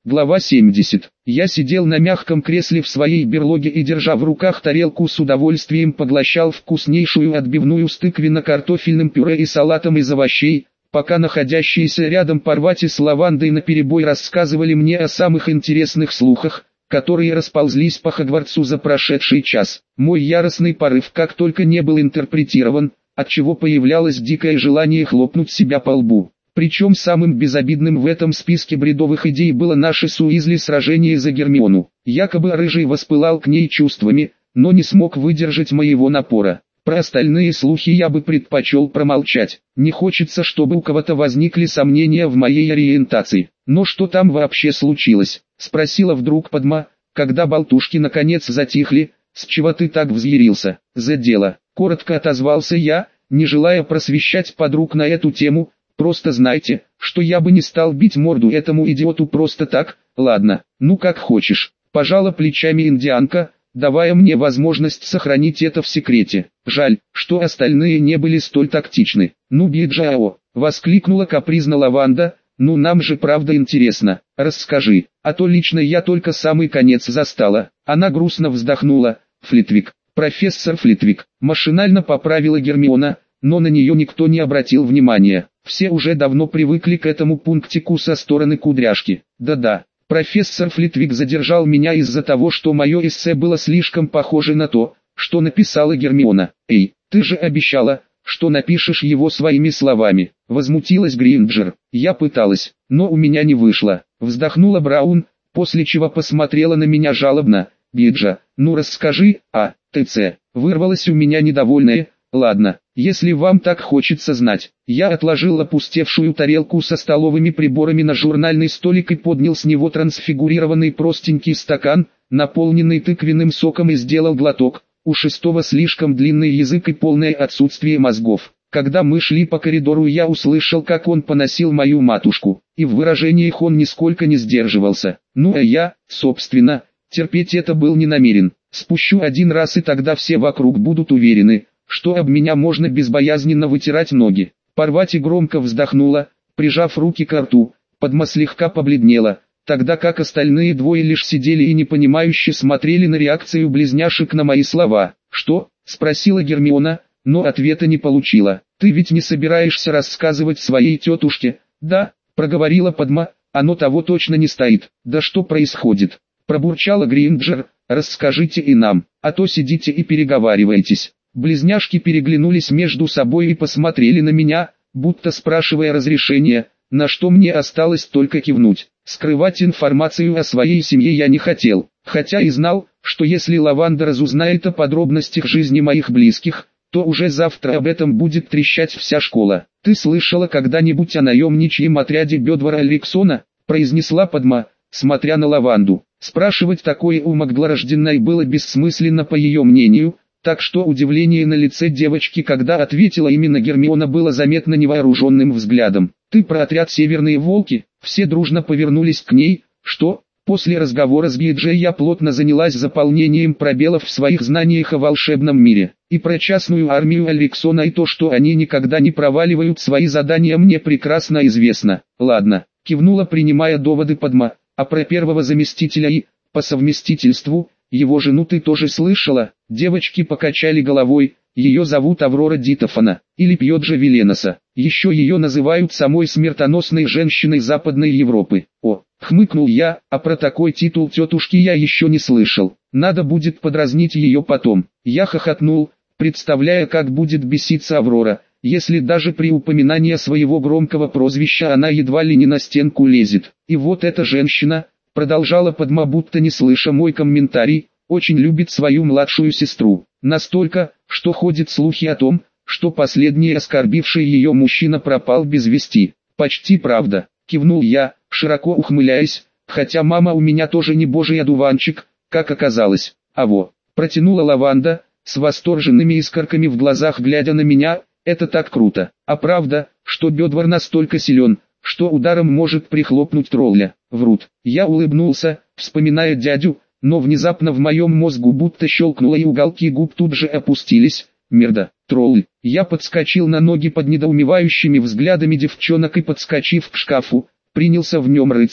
Глава семьдесят. Я сидел на мягком кресле в своей берлоге и, держа в руках тарелку, с удовольствием поглощал вкуснейшую отбивную с тыквенно-картофельным пюре и салатом из овощей, пока находящиеся рядом Парвати с Лавандой наперебой рассказывали мне о самых интересных слухах, которые расползлись по Хогвартсу за прошедший час. Мой яростный порыв как только не был интерпретирован, отчего появлялось дикое желание хлопнуть себя по лбу. Причем самым безобидным в этом списке бредовых идей было наше с Уизли сражение за Гермиону. Якобы Рыжий воспылал к ней чувствами, но не смог выдержать моего напора. Про остальные слухи я бы предпочел промолчать. Не хочется, чтобы у кого-то возникли сомнения в моей ориентации. Но что там вообще случилось? Спросила вдруг Падма, когда болтушки наконец затихли. С чего ты так взъярился? За дело. Коротко отозвался я, не желая просвещать подруг на эту тему. Просто знайте, что я бы не стал бить морду этому идиоту просто так. Ладно, ну как хочешь. Пожала плечами индианка, давая мне возможность сохранить это в секрете. Жаль, что остальные не были столь тактичны. «Ну Биджао!» — воскликнула капризно Лаванда. «Ну нам же правда интересно, расскажи, а то лично я только самый конец застала». Она грустно вздохнула. «Флитвик, профессор Флитвик», машинально поправила Гермиона, но на нее никто не обратил внимания. Все уже давно привыкли к этому пунктику со стороны кудряшки. Да-да. Профессор Флитвик задержал меня из-за того, что мое эссе было слишком похоже на то, что написала Гермиона. «Эй, ты же обещала, что напишешь его своими словами», — возмутилась Гринджер. «Я пыталась, но у меня не вышло», — вздохнула Браун, после чего посмотрела на меня жалобно. «Биджа, ну расскажи, а, ТЦ», — вырвалась у меня недовольная. «Ладно, если вам так хочется знать». Я отложил опустевшую тарелку со столовыми приборами на журнальный столик и поднял с него трансфигурированный простенький стакан, наполненный тыквенным соком, и сделал глоток. У шестого слишком длинный язык и полное отсутствие мозгов. Когда мы шли по коридору, я услышал, как он поносил мою матушку, и в выражениях он нисколько не сдерживался. Ну а я, собственно, терпеть это был не намерен. Спущу один раз, и тогда все вокруг будут уверены, что об меня можно безбоязненно вытирать ноги. Парвати громко вздохнула, прижав руки к рту. Падма слегка побледнела, тогда как остальные двое лишь сидели и непонимающе смотрели на реакцию близняшек на мои слова. «Что?» — спросила Гермиона, но ответа не получила. «Ты ведь не собираешься рассказывать своей тетушке?» «Да», — проговорила Падма, — «оно того точно не стоит». «Да что происходит?» — пробурчала Гринджер. «Расскажите и нам, а то сидите и переговариваетесь». Близняшки переглянулись между собой и посмотрели на меня, будто спрашивая разрешения, на что мне осталось только кивнуть. Скрывать информацию о своей семье я не хотел, хотя и знал, что если Лаванда разузнает о подробностях жизни моих близких, то уже завтра об этом будет трещать вся школа. «Ты слышала когда-нибудь о наемничьем отряде Бедвара Алексона?» — произнесла Падма, смотря на Лаванду. Спрашивать такое у Магдлорожденной было бессмысленно, по ее мнению, так что удивление на лице девочки, когда ответила именно Гермиона, было заметно невооруженным взглядом. «Ты про отряд «Северные волки»?» Все дружно повернулись к ней. «Что?» После разговора с Биджей я плотно занялась заполнением пробелов в своих знаниях о волшебном мире. И про частную армию Алексона и то, что они никогда не проваливают свои задания, мне прекрасно известно. «Ладно», — кивнула, принимая доводы Падма. «А про первого заместителя и, по совместительству, его жену ты тоже слышала?» Девочки покачали головой. «Ее зовут Аврора Дитофана, или Пьоджа Веленоса. Еще ее называют самой смертоносной женщиной Западной Европы». «О», — хмыкнул я, — «а про такой титул тетушки я еще не слышал. Надо будет подразнить ее потом». Я хохотнул, представляя, как будет беситься Аврора, если даже при упоминании своего громкого прозвища она едва ли не на стенку лезет. «И вот эта женщина», — продолжала Падма, будто не слыша мой комментарий, — «очень любит свою младшую сестру. Настолько, что ходят слухи о том, что последний оскорбивший ее мужчина пропал без вести». «Почти правда», — кивнул я, широко ухмыляясь, хотя мама у меня тоже не божий одуванчик, как оказалось. «А во», — протянула Лаванда, с восторженными искорками в глазах глядя на меня, — «это так круто. А правда, что Бедвар настолько силен, что ударом может прихлопнуть тролля?» «Врут». Я улыбнулся, вспоминая дядю, но внезапно в моем мозгу будто щелкнуло, и уголки губ тут же опустились. «Мерда, тролль». Я подскочил на ноги под недоумевающими взглядами девчонок и, подскочив к шкафу, принялся в нем рыться.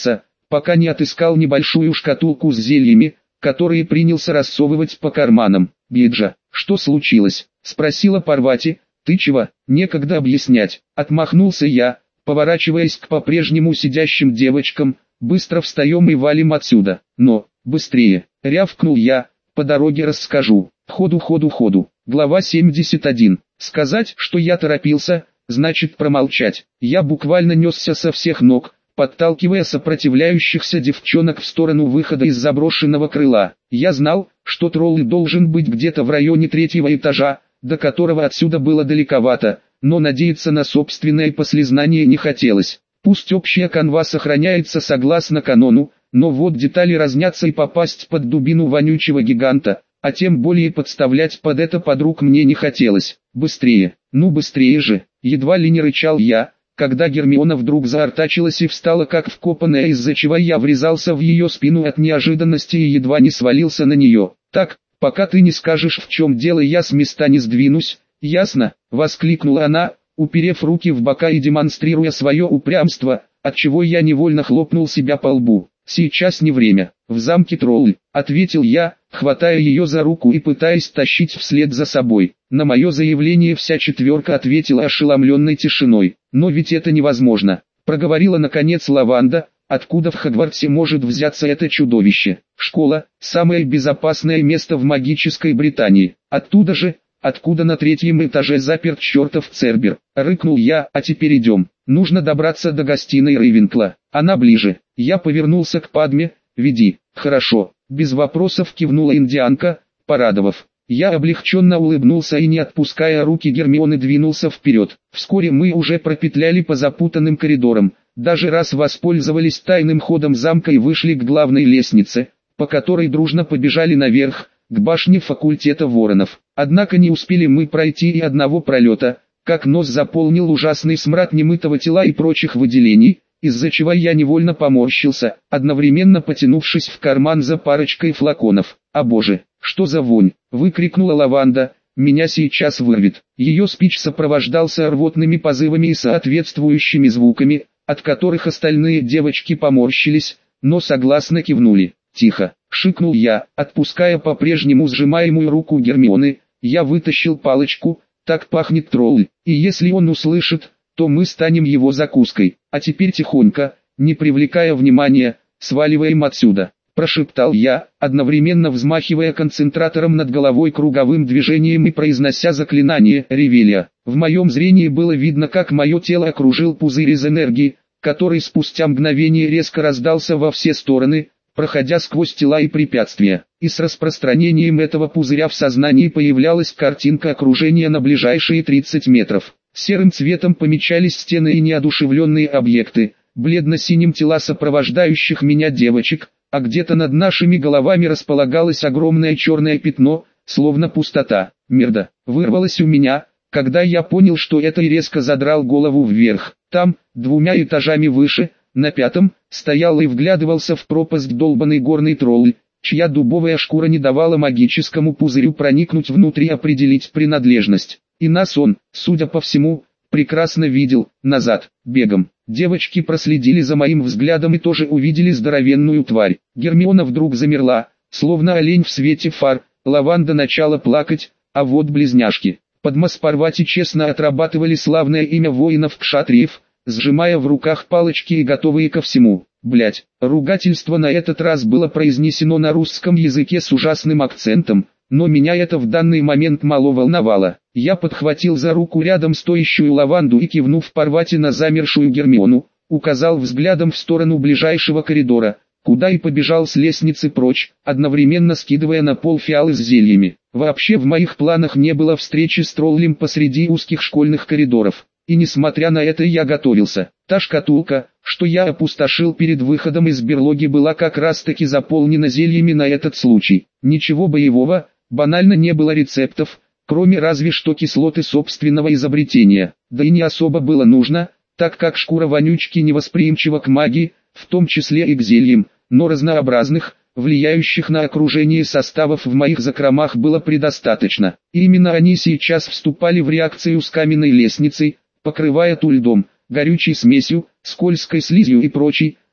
пока не отыскал небольшую шкатулку с зельями, которые принялся рассовывать по карманам. «Биджа, что случилось?» — спросила Парвати. «Ты чего?» «Некогда объяснять», — отмахнулся я, поворачиваясь к по-прежнему сидящим девочкам. «Быстро встаем и валим отсюда». «Но, быстрее!» — рявкнул я. «По дороге расскажу». Ходу, ходу, ходу. Глава семьдесят один. Сказать, что я торопился, значит промолчать. Я буквально несся со всех ног, подталкивая сопротивляющихся девчонок в сторону выхода из заброшенного крыла. Я знал, что тролль должен быть где-то в районе третьего этажа, до которого отсюда было далековато, но надеяться на собственное послезнание не хотелось. Пусть общая канва сохраняется согласно канону, но вот детали разнятся, и попасть под дубину вонючего гиганта, а тем более подставлять под это подруг мне не хотелось. «Быстрее, ну быстрее же!» Едва ли не рычал я, когда Гермиона вдруг заортачилась и встала как вкопанная, из-за чего я врезался в ее спину от неожиданности и едва не свалился на нее. «Так, пока ты не скажешь, в чем дело, я с места не сдвинусь, ясно?» — воскликнула она, уперев руки в бока и демонстрируя свое упрямство, отчего я невольно хлопнул себя по лбу. «Сейчас не время, в замке тролль», — ответил я, хватая ее за руку и пытаясь тащить вслед за собой. На мое заявление вся четверка ответила ошеломленной тишиной. «Но ведь это невозможно», — проговорила наконец Лаванда. «Откуда в Хогвартсе может взяться это чудовище? Школа — самое безопасное место в магической Британии. Оттуда же, откуда на третьем этаже заперт чертов Цербер», — рыкнул я. «А теперь идем, нужно добраться до гостиной Рейвенкла, она ближе». Я повернулся к Падме. «Веди». «Хорошо», — без вопросов кивнула индианка, порадовав. Я облегченно улыбнулся и, не отпуская руки Гермионы, двинулся вперед. Вскоре мы уже пропетляли по запутанным коридорам, даже раз воспользовались тайным ходом замка и вышли к главной лестнице, по которой дружно побежали наверх, к башне факультета воронов. Однако не успели мы пройти и одного пролета, как нос заполнил ужасный смрад немытого тела и прочих выделений, из-за чего я невольно поморщился, одновременно потянувшись в карман за парочкой флаконов. «О боже, что за вонь!» — выкрикнула Лаванда. «Меня сейчас вырвет». Ее спич сопровождался рвотными позывами и соответствующими звуками, от которых остальные девочки поморщились, но согласно кивнули. «Тихо!» — шикнул я, отпуская по-прежнему сжимаемую руку Гермионы. Я вытащил палочку. «Так пахнет тролль, и если он услышит, то мы станем его закуской. А теперь тихонько, не привлекая внимания, сваливаем отсюда», — прошептал я, одновременно взмахивая концентратором над головой круговым движением и произнося заклинание «Ревелия». В моем зрении было видно, как мое тело окружил пузырь из энергии, который спустя мгновение резко раздался во все стороны, проходя сквозь тела и препятствия. И с распространением этого пузыря в сознании появлялась картинка окружения на ближайшие тридцать метров. Серым цветом помечались стены и неодушевленные объекты, бледно-синим тела сопровождающих меня девочек, а где-то над нашими головами располагалось огромное черное пятно, словно пустота. «Мерда!» вырвалось у меня, когда я понял, что это, и резко задрал голову вверх. Там, двумя этажами выше, на пятом, стоял и вглядывался в пропасть долбанный горный тролль, чья дубовая шкура не давала магическому пузырю проникнуть внутрь и определить принадлежность. И нас он, судя по всему, прекрасно видел. Назад, бегом. Девочки проследили за моим взглядом и тоже увидели здоровенную тварь. Гермиона вдруг замерла, словно олень в свете фар. Лаванда начала плакать, а вот близняшки Падма с Парвати честно отрабатывали славное имя воинов-кшатриев, сжимая в руках палочки и готовые ко всему. Блять, ругательство на этот раз было произнесено на русском языке с ужасным акцентом, но меня это в данный момент мало волновало. Я подхватил за руку рядом стоящую Лаванду и, кивнув Парвати на замершую Гермиону, указал взглядом в сторону ближайшего коридора, куда и побежал с лестницы прочь, одновременно скидывая на пол фиалы с зельями. Вообще в моих планах не было встречи с троллем посреди узких школьных коридоров. И несмотря на это я готовился. Та шкатулка, что я опустошил перед выходом из берлоги, была как раз таки заполнена зельями на этот случай. Ничего боевого, банально не было рецептов, кроме разве что кислоты собственного изобретения. Да и не особо было нужно, так как шкура вонючки невосприимчива к магии, в том числе и к зельям, но разнообразных, влияющих на окружение составов в моих закромах было предостаточно. И именно они сейчас вступали в реакцию с каменной лестницей, покрывая ту льдом, горючей смесью, скользкой слизью и прочей,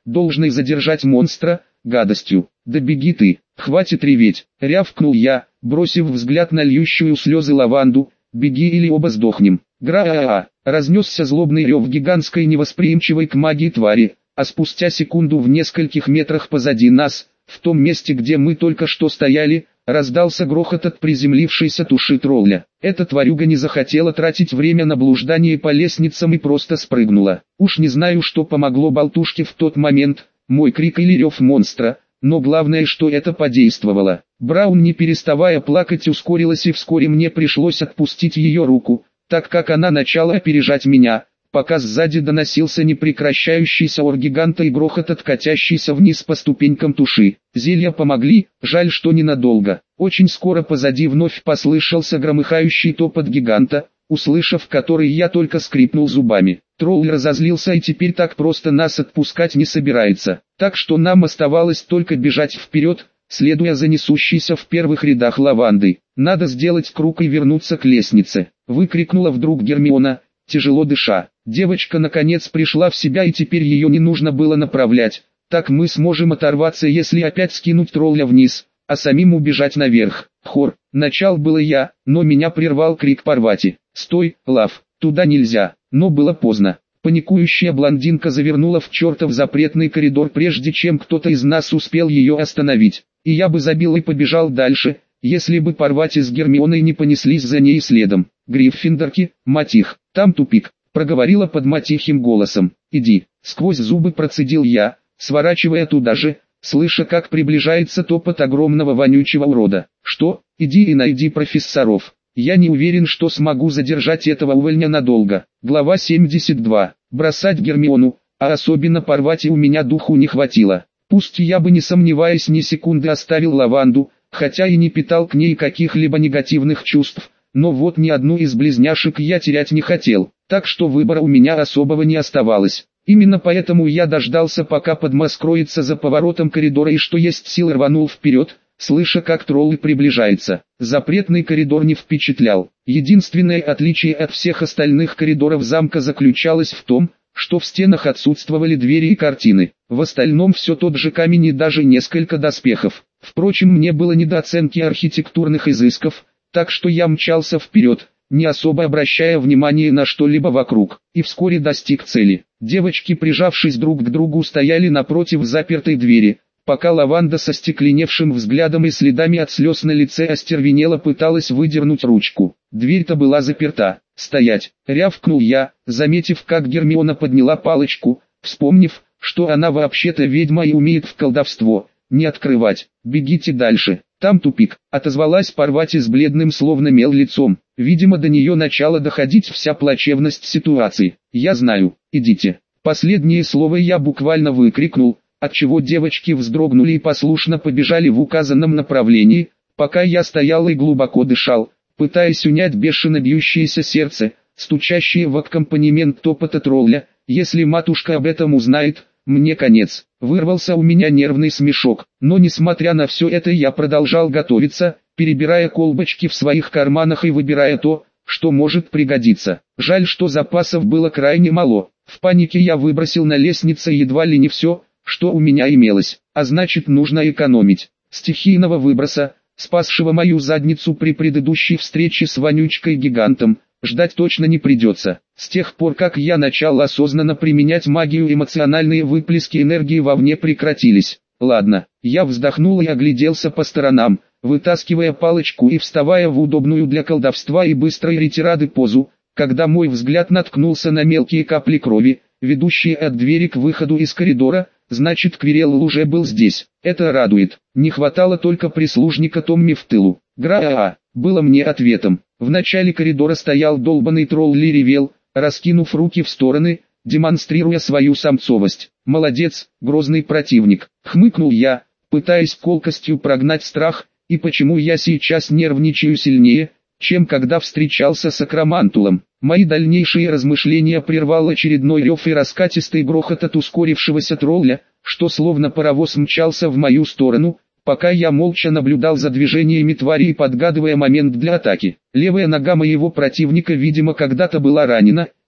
должной задержать монстра, гадостью. Да беги ты, хватит реветь, рявкнул я, бросив взгляд на льющую слезы лаванду, беги или оба сдохнем. Гра-а-а, разнесся злобный рев гигантской невосприимчивой к магии твари, а спустя секунду в нескольких метрах позади нас, в том месте, где мы только что стояли, раздался грохот от приземлившейся туши тролля. Эта тварюга не захотела тратить время на блуждание по лестницам и просто спрыгнула. Уж не знаю, что помогло болтушке в тот момент, мой крик или рев монстра, но главное, что это подействовало. Браун, не переставая плакать, ускорилась, и вскоре мне пришлось отпустить ее руку, так как она начала опережать меня, пока сзади доносился непрекращающийся ор гиганта и грохот от катящейся вниз по ступенькам туши. Зелья помогли, жаль, что ненадолго. Очень скоро позади вновь послышался громыхающий топот гиганта, услышав который, я только скрипнул зубами. Тролль разозлился и теперь так просто нас отпускать не собирается, так что нам оставалось только бежать вперед, следуя за несущейся в первых рядах лавандой. «Надо сделать круг и вернуться к лестнице», — выкрикнула вдруг Гермиона, тяжело дыша. Девочка наконец пришла в себя, и теперь ее не нужно было направлять. Так мы сможем оторваться, если опять скинуть тролля вниз, а самим убежать наверх. Хор, начал было я, но меня прервал крик Парвати. «Стой, Лав, туда нельзя!» Но было поздно. Паникующая блондинка завернула в чертов запретный коридор, прежде чем кто-то из нас успел ее остановить. И я бы забил и побежал дальше, если бы Парвати с Гермионой не понеслись за ней следом. «Гриффиндорки, мать их, там тупик», — проговорила под матихим голосом. «Иди», — сквозь зубы процедил я, сворачивая туда же, слыша, как приближается топот огромного вонючего урода. «Что? Иди и найди профессоров. Я не уверен, что смогу задержать этого увольня надолго». Глава семьдесят два. Бросать Гермиону, а особенно Парвати, у меня духу не хватило. Пусть я бы, не сомневаясь ни секунды, оставил лаванду, хотя и не питал к ней каких-либо негативных чувств, но вот ни одну из близняшек я терять не хотел, так что выбора у меня особого не оставалось. Именно поэтому я дождался, пока подма скроется за поворотом коридора, и что есть сил рванул вперед, слыша, как тролль приближается. Запретный коридор не впечатлял. Единственное отличие от всех остальных коридоров замка заключалось в том, что в стенах отсутствовали двери и картины. В остальном все тот же камень и даже несколько доспехов. Впрочем, мне было не до оценки архитектурных изысков, так что я мчался вперед, не особо обращая внимания на что-либо вокруг, и вскоре достиг цели. Девочки, прижавшись друг к другу, стояли напротив запертой двери, пока лаванда со стекленевшим взглядом и следами от слез на лице остервенела пыталась выдернуть ручку. Дверь-то была заперта. «Стоять!» — рявкнул я, заметив, как Гермиона подняла палочку, вспомнив, что она вообще-то ведьма и умеет в колдовство. «Не открывать! Бегите дальше! Там тупик!» — отозвалась Парвати с бледным словно мел лицом. Видимо, до нее начала доходить вся плачевность ситуации. «Я знаю, идите!» Последнее слово я буквально выкрикнул, отчего девочки вздрогнули и послушно побежали в указанном направлении, пока я стоял и глубоко дышал, пытаясь унять бешено бьющееся сердце, стучащее в аккомпанемент топота тролля. «Если матушка об этом узнает, мне конец». Вырвался у меня нервный смешок, но несмотря на все это я продолжал готовиться, перебирая колбочки в своих карманах и выбирая то, что может пригодиться. Жаль, что запасов было крайне мало. В панике я выбросил на лестнице едва ли не все, что у меня имелось, а значит, нужно экономить. Стихийного выброса, спасшего мою задницу при предыдущей встрече с вонючкой-гигантом, ждать точно не придется. С тех пор, как я начал осознанно применять магию, эмоциональные выплески энергии вовне прекратились. Ладно, я вздохнул и огляделся по сторонам, вытаскивая палочку и вставая в удобную для колдовства и быстрой ретирады позу, когда мой взгляд наткнулся на мелкие капли крови, ведущие от двери к выходу из коридора. Значит, Квирелл уже был здесь. Это радует. Не хватало только прислужника Томми в тылу. «Гра-а-а!» было мне ответом. В начале коридора стоял долбанный тролль и ревел, раскинув руки в стороны, демонстрируя свою самцовость. «Молодец, грозный противник», — хмыкнул я, пытаясь колкостью прогнать страх, и почему я сейчас нервничаю сильнее, чем когда встречался с Акромантулом. Мои дальнейшие размышления прервал очередной рев и раскатистый грохот от ускорившегося тролля, что словно паровоз мчался в мою сторону, пока я молча наблюдал за движениями твари и подгадывая момент для атаки. Левая нога моего противника, видимо, когда-то была ранена,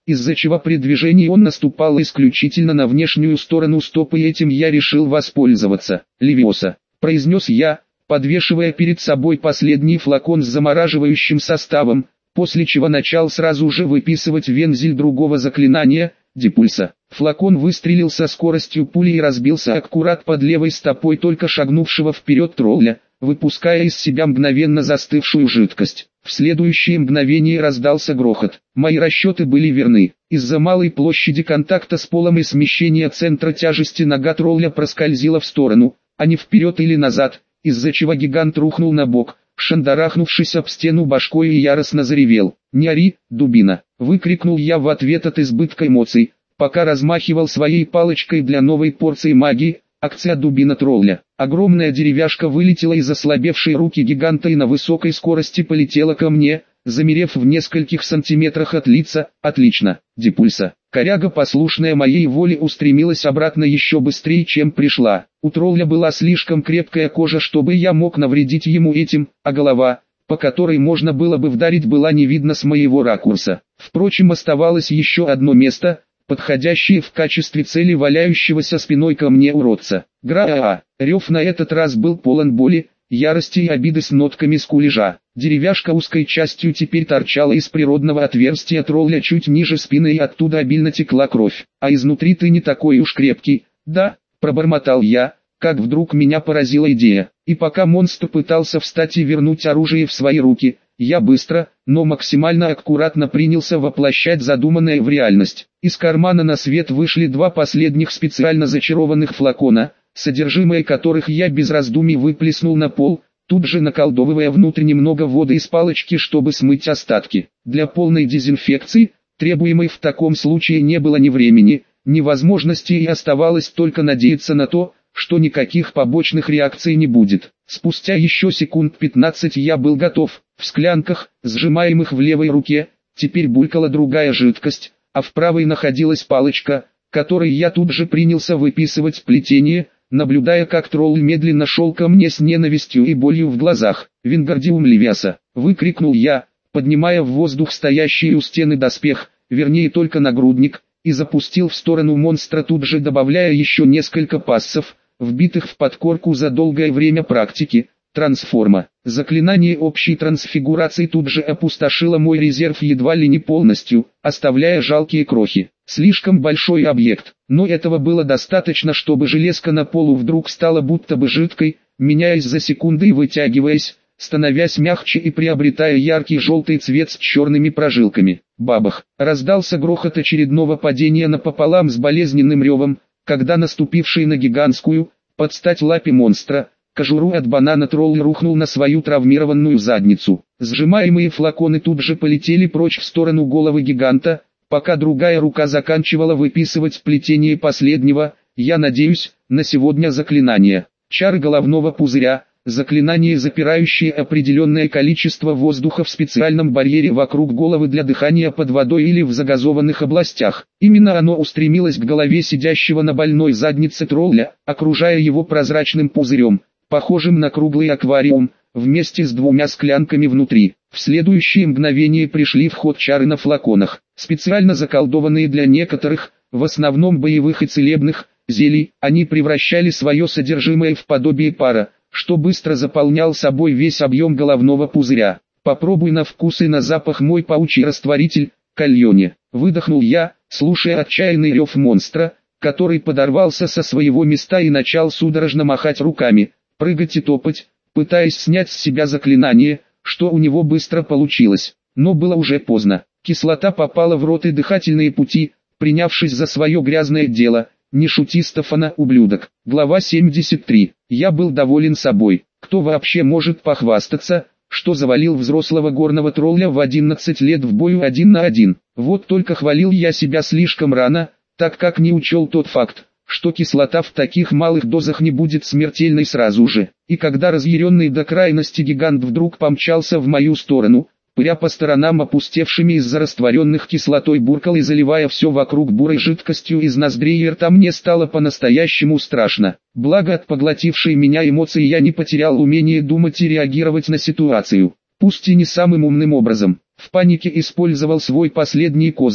из-за чего при движении он наступал исключительно на внешнюю сторону стопы, и этим я решил воспользоваться. «Левиоса», — произнес я, подвешивая перед собой последний флакон с замораживающим составом, после чего начал сразу же выписывать вензель другого заклинания, Депульса. Флакон выстрелил со скоростью пули и разбился аккурат под левой стопой только шагнувшего вперед тролля, выпуская из себя мгновенно застывшую жидкость. В следующее мгновение раздался грохот. Мои расчеты были верны. Из-за малой площади контакта с полом и смещения центра тяжести нога тролля проскользила в сторону, а не вперед или назад, из-за чего гигант рухнул на бок, шандарахнувшись об стену башкой, и яростно заревел. «Не ори, дубина!» — выкрикнул я в ответ от избытка эмоций, пока размахивал своей палочкой для новой порции магии. Акция дубина тролля. Огромная деревяшка вылетела из ослабевшей руки гиганта и на высокой скорости полетела ко мне, замерев в нескольких сантиметрах от лица. «Отлично, Депульса!» Коряга, послушная моей воле, устремилась обратно еще быстрее, чем пришла. У тролля была слишком крепкая кожа, чтобы я мог навредить ему этим, а голова, по которой можно было бы вдарить, была не видна с моего ракурса. Впрочем, оставалось еще одно место, подходящее в качестве цели валяющегося спиной ко мне уродца. Гра-а-а! Рев на этот раз был полон боли, ярости и обиды с нотками скулежа. Деревяшка узкой частью теперь торчала из природного отверстия тролля чуть ниже спины, и оттуда обильно текла кровь. «А изнутри ты не такой уж крепкий, да?» – пробормотал я, как вдруг меня поразила идея. И пока монстр пытался встать и вернуть оружие в свои руки, я быстро, но максимально аккуратно принялся воплощать задуманное в реальность. Из кармана на свет вышли два последних специально зачарованных флакона, содержимое которых я без раздумий выплеснул на пол, тут же наколдовывая внутрь немного воды из палочки, чтобы смыть остатки. Для полной дезинфекции, требуемой в таком случае, не было ни времени, ни возможности, и оставалось только надеяться на то, что никаких побочных реакций не будет. Спустя еще секунд пятнадцать я был готов. В склянках, сжимаемых в левой руке, теперь булькала другая жидкость, а в правой находилась палочка, которой я тут же принялся выписывать плетение, наблюдая, как тролль медленно шел ко мне с ненавистью и болью в глазах. «Вингардиум Левиоса!» — выкрикнул я, поднимая в воздух стоящий у стены доспех, вернее только нагрудник, и запустил в сторону монстра, тут же добавляя еще несколько пассов, вбитых в подкорку за долгое время практики. Трансформа. Заклинание общей трансфигурации тут же опустошило мой резерв едва ли не полностью, оставляя жалкие крохи. Слишком большой объект, но этого было достаточно, чтобы железка на полу вдруг стала будто бы жидкой, меняясь за секунды и вытягиваясь, становясь мягче и приобретая яркий желтый цвет с черными прожилками. Бабах! Раздался грохот очередного падения напополам с болезненным ревом, когда наступивший на гигантскую, под стать лапе монстра, кожуру от банана тролль рухнул на свою травмированную задницу. Сжимаемые флаконы тут же полетели прочь в сторону головы гиганта, пока другая рука заканчивала выписывать плетение последнего, я надеюсь, на сегодня заклинание. Чары головного пузыря, заклинание, запирающее определенное количество воздуха в специальном барьере вокруг головы для дыхания под водой или в загазованных областях. Именно оно устремилось к голове сидящего на больной заднице тролля, окружая его прозрачным пузырем, похожим на круглый аквариум, вместе с двумя склянками внутри. В следующее мгновение пришли в ход чары на флаконах, специально заколдованные для некоторых, в основном боевых и целебных, зелий. Они превращали свое содержимое в подобие пара, что быстро заполнял собой весь объем головного пузыря. «Попробуй на вкус и на запах мой паучий растворитель, Кальоне», — выдохнул я, слушая отчаянный рев монстра, который подорвался со своего места и начал судорожно махать руками, прыгать и топать, пытаясь снять с себя заклинание, что у него быстро получилось. Но было уже поздно. Кислота попала в рот и дыхательные пути, принявшись за свое грязное дело. «Не шути, Стефана, ублюдок». Глава семьдесят три. Я был доволен собой. Кто вообще может похвастаться, что завалил взрослого горного тролля в одиннадцать лет в бою один на один? Вот только хвалил я себя слишком рано, так как не учел тот факт, что кислота в таких малых дозах не будет смертельной сразу же. И когда разъяренный до крайности гигант вдруг помчался в мою сторону, пыря по сторонам опустевшими из-за растворенных кислотой буркал и заливая все вокруг бурой жидкостью из ноздрей и рта, мне стало по-настоящему страшно. Благо от поглотившей меня эмоций я не потерял умение думать и реагировать на ситуацию. Пусть и не самым умным образом. В панике использовал свой последний козырь,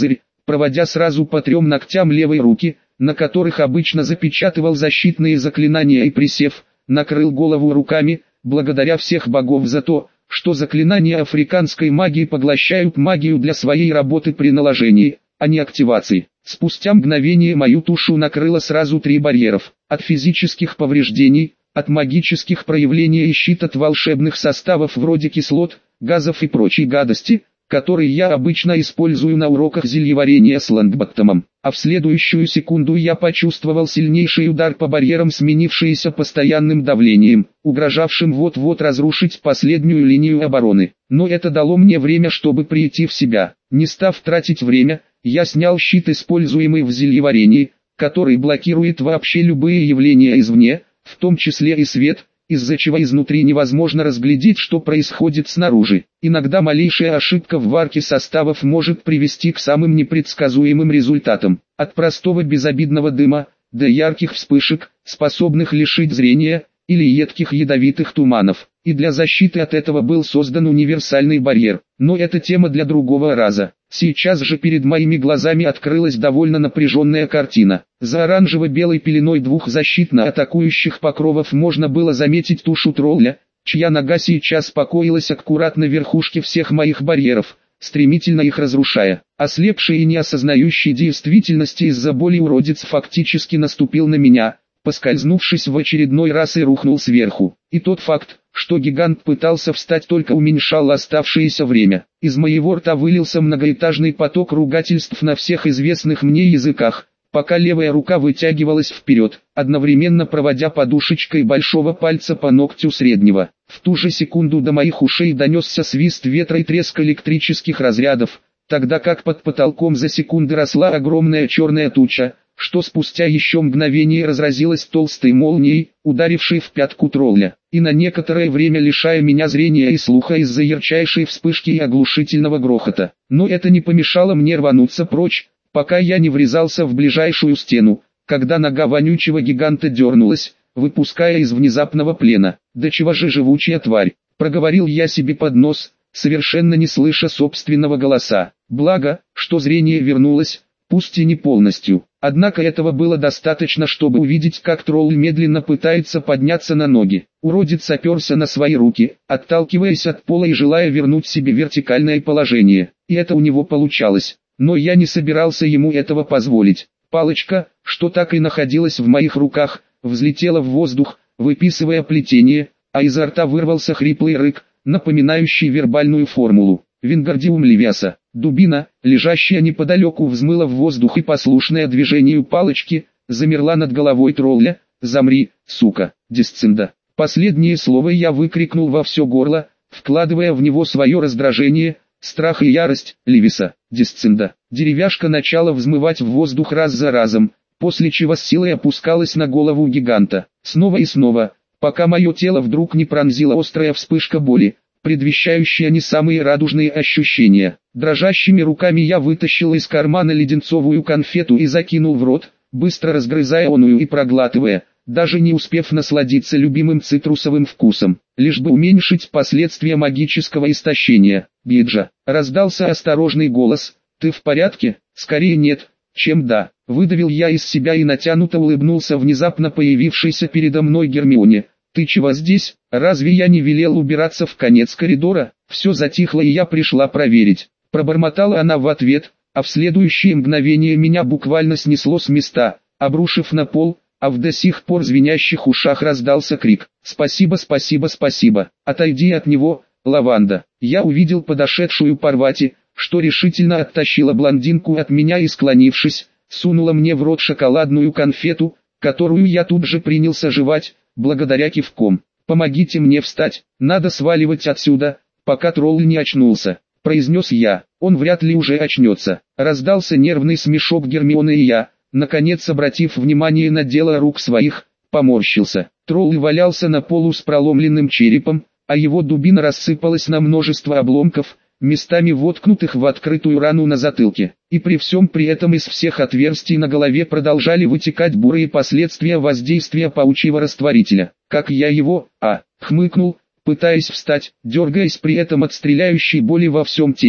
проводя сразу по трем ногтям левой руки, на которых обычно запечатывал защитные заклинания, и присев, накрыл голову руками, благодаря всех богов за то, что заклинания африканской магии поглощают магию для своей работы при наложении, а не активации. Спустя мгновение мою тушу накрыло сразу три барьеров: от физических повреждений, от магических проявлений и щит от волшебных составов вроде кислот, газов и прочей гадости, которые я обычно использую на уроках зельеварения с Лонгботтомом. А в следующую секунду я почувствовал сильнейший удар по барьерам, сменившийся постоянным давлением, угрожавшим вот-вот разрушить последнюю линию обороны. Но это дало мне время, чтобы прийти в себя. Не став тратить время, я снял щит, используемый в зельеварении, который блокирует вообще любые явления извне, в том числе и свет, из-за чего изнутри невозможно разглядеть, что происходит снаружи. Иногда малейшая ошибка в варке составов может привести к самым непредсказуемым результатам. От простого безобидного дыма, до ярких вспышек, способных лишить зрения, или едких ядовитых туманов. И для защиты от этого был создан универсальный барьер. Но это тема для другого раза. Сейчас же перед моими глазами открылась довольно напряженная картина. За оранжево-белой пеленой двух защитно-атакующих покровов можно было заметить тушу тролля, чья нога сейчас покоилась аккуратно в верхушке всех моих барьеров, стремительно их разрушая. Ослепший и не осознающий действительности из-за боли уродец фактически наступил на меня, поскользнувшись в очередной раз, и рухнул сверху. И тот факт, что гигант пытался встать, только уменьшал оставшееся время. Из моего рта вылился многоэтажный поток ругательств на всех известных мне языках, пока левая рука вытягивалась вперед, одновременно проводя подушечкой большого пальца по ногтю среднего. В ту же секунду до моих ушей донесся свист ветра и треск электрических разрядов, тогда как под потолком за секунды росла огромная черная туча, что спустя еще мгновение разразилась толстой молнией, ударившей в пятку тролля, и на некоторое время лишая меня зрения и слуха из-за ярчайшей вспышки и оглушительного грохота. Но это не помешало мне рвануться прочь, пока я не врезался в ближайшую стену, когда нога вонючего гиганта дернулась, выпуская из внезапного плена. «Да чего же живучая тварь!» — проговорил я себе под нос, совершенно не слыша собственного голоса. Благо, что зрение вернулось, пусть и не полностью. Однако этого было достаточно, чтобы увидеть, как тролль медленно пытается подняться на ноги. Уродец оперся на свои руки, отталкиваясь от пола и желая вернуть себе вертикальное положение. И это у него получалось. Но я не собирался ему этого позволить. Палочка, что так и находилась в моих руках, взлетела в воздух, выписывая плетение, а изо рта вырвался хриплый рык, напоминающий вербальную формулу. Вингардиум левиаса. Дубина, лежащая неподалеку, взмыла в воздух и, послушная движению палочки, замерла над головой тролля. «Замри, сука, Дисцинда!» Последнее слово я выкрикнул во все горло, вкладывая в него свое раздражение, страх и ярость. Левиса, Дисцинда. Деревяшка начала взмывать в воздух раз за разом, после чего с силой опускалась на голову гиганта. Снова и снова, пока мое тело вдруг не пронзила острая вспышка боли, предвещающая не самые радужные ощущения. Дрожащими руками я вытащил из кармана леденцовую конфету и закинул в рот, быстро разгрызая оную и проглатывая, даже не успев насладиться любимым цитрусовым вкусом, лишь бы уменьшить последствия магического истощения. «Биджа!» — раздался осторожный голос. «Ты в порядке?» «Скорее нет, чем да», — выдавил я из себя и натянуто улыбнулся внезапно появившейся передо мной Гермионе. «Ты чего здесь? Разве я не велел убираться в конец коридора?» Все затихло, и я пришла проверить. Пробормотала она в ответ, а в следующее мгновение меня буквально снесло с места, обрушив на пол, а в до сих пор звенящих ушах раздался крик. «Спасибо, спасибо, спасибо! Отойди от него, Лаванда!» Я увидел подошедшую Парвати, что решительно оттащила блондинку от меня и, склонившись, сунула мне в рот шоколадную конфету, которую я тут же принялся жевать, благодаря кивком. «Помогите мне встать, надо сваливать отсюда, пока тролль не очнулся», — произнес я. «Он вряд ли уже очнется». Раздался нервный смешок Гермионы, и я, наконец обратив внимание на дело рук своих, поморщился. Тролль валялся на полу с проломленным черепом, а его дубина рассыпалась на множество обломков, местами воткнутых в открытую рану на затылке. И при всем при этом из всех отверстий на голове продолжали вытекать бурые последствия воздействия паучьего растворителя. Как я его, а, хмыкнул, пытаясь встать, дергаясь при этом от стреляющей боли во всем теле,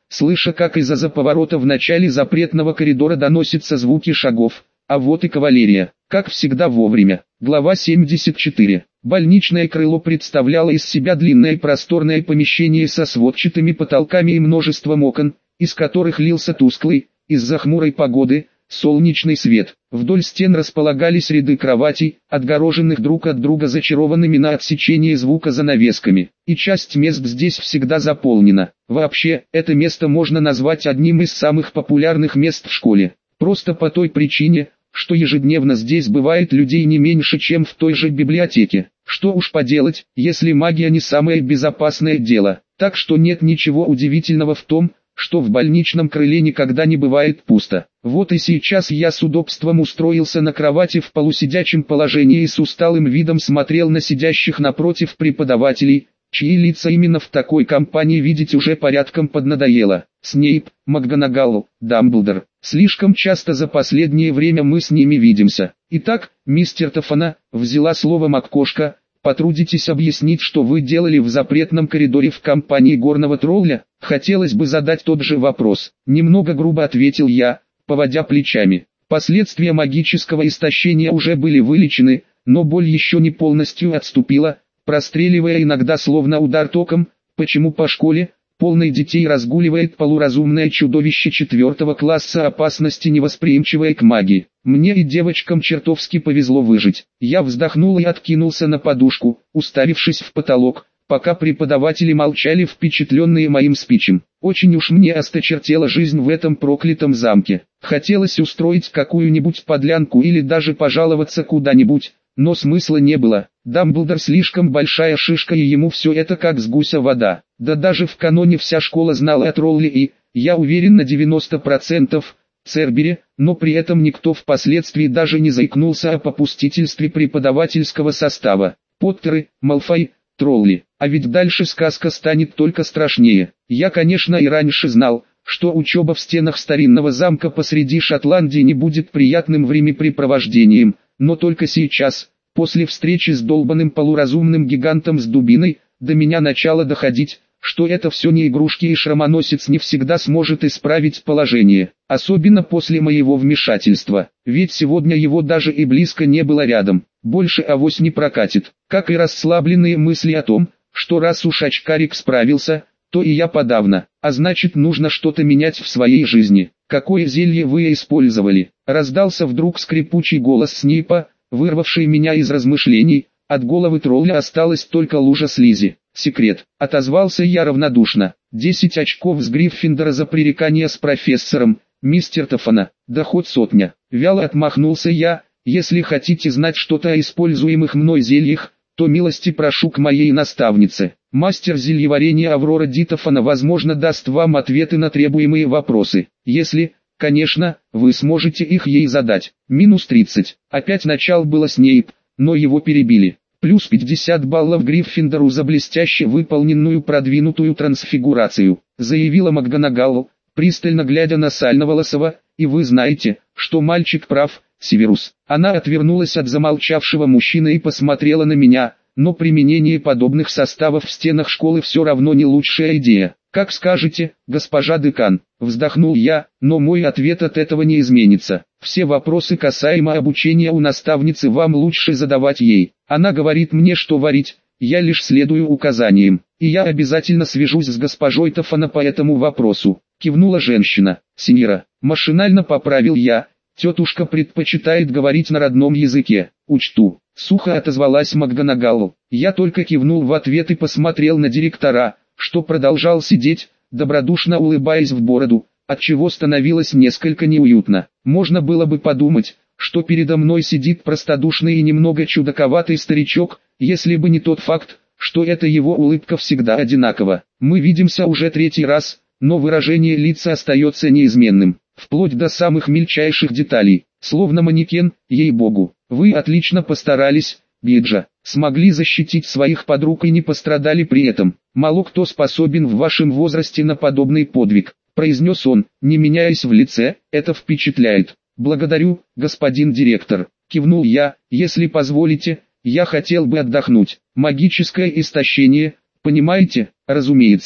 слыша, как из-за поворота в начале запретного коридора доносятся звуки шагов, а вот и кавалерия, как всегда вовремя. Глава семьдесят четыре. Больничное крыло представляло из себя длинное и просторное помещение со сводчатыми потолками и множеством окон, из которых лился тусклый, из-за хмурой погоды, солнечный свет. Вдоль стен располагались ряды кроватей, отгороженных друг от друга зачарованными на отсечение звука занавесками, и часть мест здесь всегда заполнена. Вообще, это место можно назвать одним из самых популярных мест в школе, просто по той причине, что ежедневно здесь бывает людей не меньше, чем в той же библиотеке. Что уж поделать, если магия не самое безопасное дело, так что нет ничего удивительного в том, что в больничном крыле никогда не бывает пусто. Вот и сейчас я с удобством устроился на кровати в полусидячем положении и с усталым видом смотрел на сидящих напротив преподавателей, чьи лица именно в такой компании видеть уже порядком поднадоело. Снейп, МакГонагал, Дамблдор. Слишком часто за последнее время мы с ними видимся. Итак, мистер Тофана, взяла слово МакКошка, потрудитесь объяснить, что вы делали в запретном коридоре в компании горного тролля? Хотелось бы задать тот же вопрос. Немного грубо ответил я, поводя плечами. Последствия магического истощения уже были вылечены, но боль еще не полностью отступила, простреливая иногда словно удар током. Почему по школе, полной детей, разгуливает полуразумное чудовище четвертого класса опасности, невосприимчивое к магии? Мне и девочкам чертовски повезло выжить. Я вздохнул и откинулся на подушку, уставившись в потолок, пока преподаватели молчали, впечатленные моим спичем. Очень уж мне осточертела жизнь в этом проклятом замке. Хотелось устроить какую-нибудь подлянку или даже пожаловаться куда-нибудь, но смысла не было. Дамблдор слишком большая шишка, и ему все это как с гуся вода. Да даже в каноне вся школа знала о тролле и, я уверен на девяносто процентов, Цербере, но при этом никто впоследствии даже не заикнулся о попустительстве преподавательского состава. Поттеры, Малфой, тролли. А ведь дальше сказка станет только страшнее. Я, конечно, и раньше знал, что учеба в стенах старинного замка посреди Шотландии не будет приятным времяпрепровождением, но только сейчас, после встречи с долбаным полуразумным гигантом с дубиной, до меня начало доходить, что это все не игрушки, и шрамоносец не всегда сможет исправить положение, особенно после моего вмешательства, ведь сегодня его даже и близко не было рядом. Больше авось не прокатит, как и расслабленные мысли о том, что раз уж очкарик справился, то и я подавно, а значит, нужно что-то менять в своей жизни. «Какое зелье вы использовали?» — раздался вдруг скрипучий голос Снейпа, вырвавший меня из размышлений. От головы тролля осталась только лужа слизи. «Секрет», — отозвался я равнодушно. «Десять очков с Гриффиндора за пререкание с профессором, мистер Тофана, доход сотня». Вяло отмахнулся я. «Если хотите знать что-то о используемых мной зельях, то милости прошу к моей наставнице. Мастер зельеварения Аврора Ди Тофана, возможно, даст вам ответы на требуемые вопросы, если, конечно, вы сможете их ей задать». Минус тридцать. Опять начал было Снейп, но его перебили. Плюс пятьдесят баллов Гриффиндору за блестяще выполненную продвинутую трансфигурацию, заявила МакГонагал, пристально глядя на Сальноволосого. «И вы знаете, что мальчик прав, Северус». Она отвернулась от замолчавшего мужчины и посмотрела на меня, но применение подобных составов в стенах школы все равно не лучшая идея. «Как скажете, госпожа декан», — вздохнул я, но мой ответ от этого не изменится. Все вопросы касаемо обучения у наставницы вам лучше задавать ей. Она говорит мне, что варить, я лишь следую указаниям, и я обязательно свяжусь с госпожой Тофана по этому вопросу. Кивнула женщина. «Синьора», машинально поправил я, тетушка предпочитает говорить на родном языке. «Учту», сухо отозвалась МакГонагал. Я только кивнул в ответ и посмотрел на директора, что продолжал сидеть, добродушно улыбаясь в бороду, отчего становилось несколько неуютно. Можно было бы подумать, что передо мной сидит простодушный и немного чудаковатый старичок, если бы не тот факт, что эта его улыбка всегда одинакова. Мы видимся уже третий раз, но выражение лица остается неизменным, вплоть до самых мельчайших деталей, словно манекен. Ей-богу, вы отлично постарались, Биджа, смогли защитить своих подруг и не пострадали при этом. Мало кто способен в вашем возрасте на подобный подвиг, произнес он, не меняясь в лице. Это впечатляет. Благодарю, господин директор, кивнул я. Если позволите, я хотел бы отдохнуть. Магическое истощение, понимаете? Разумеется,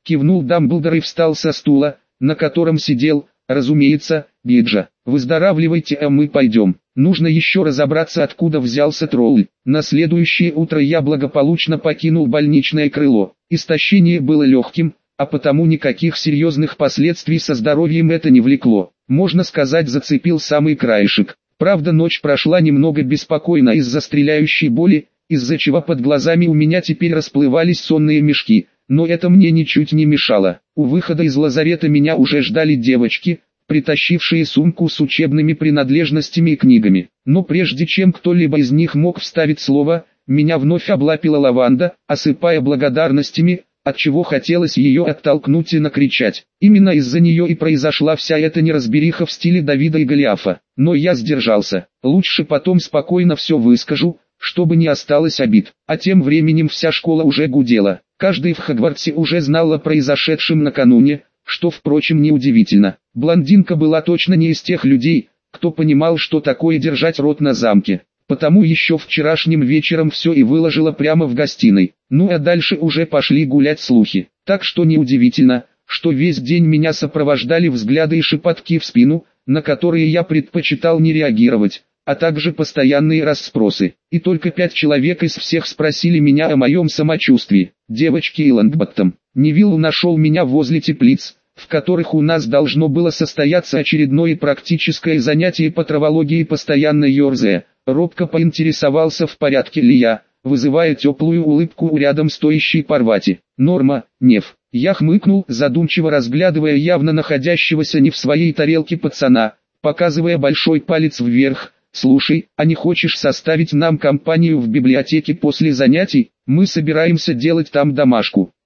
кивнул Дамблдор и встал со стула, на котором сидел, разумеется, Биджа. Выздоравливайте, а мы пойдем. Нужно еще разобраться, откуда взялся тролль. На следующее утро я благополучно покинул больничное крыло. Истощение было легким, а потому никаких серьезных последствий со здоровьем это не влекло. Можно сказать, зацепил самый краешек. Правда, ночь прошла немного беспокойно из-за стреляющей боли, из-за чего под глазами у меня теперь расплывались сонные мешки, но это мне ничуть не мешало. У выхода из лазарета меня уже ждали девочки, притащившие сумку с учебными принадлежностями и книгами. Но прежде чем кто-либо из них мог вставить слово, меня вновь облапила Лаванда, осыпая благодарностями, отчего хотелось ее оттолкнуть и накричать. Именно из-за нее и произошла вся эта неразбериха в стиле Давида и Голиафа. Но я сдержался. Лучше потом спокойно все выскажу, чтобы не осталось обид. А тем временем вся школа уже гудела. Каждый в Хогвартсе уже знал о произошедшем накануне, что, впрочем, неудивительно. Блондинка была точно не из тех людей, кто понимал, что такое держать рот на замке. Потому еще вчерашним вечером все и выложила прямо в гостиной. Ну а дальше уже пошли гулять слухи. Так что неудивительно, что весь день меня сопровождали взгляды и шепотки в спину, на которые я предпочитал не реагировать, а также постоянные расспросы. И только пять человек из всех спросили меня о моем самочувствии. Девочки и Лонгботтом. Невилл нашел меня возле теплиц, в которых у нас должно было состояться очередное практическое занятие по травологии, постоянно ерзая. Робко поинтересовался, в порядке ли я, вызывая теплую улыбку у рядом стоящей Парвати. Норма, Нев. Я хмыкнул, задумчиво разглядывая явно находящегося не в своей тарелке пацана, показывая большой палец вверх. Слушай, а не хочешь составить нам компанию в библиотеке после занятий? Мы собираемся делать там домашку.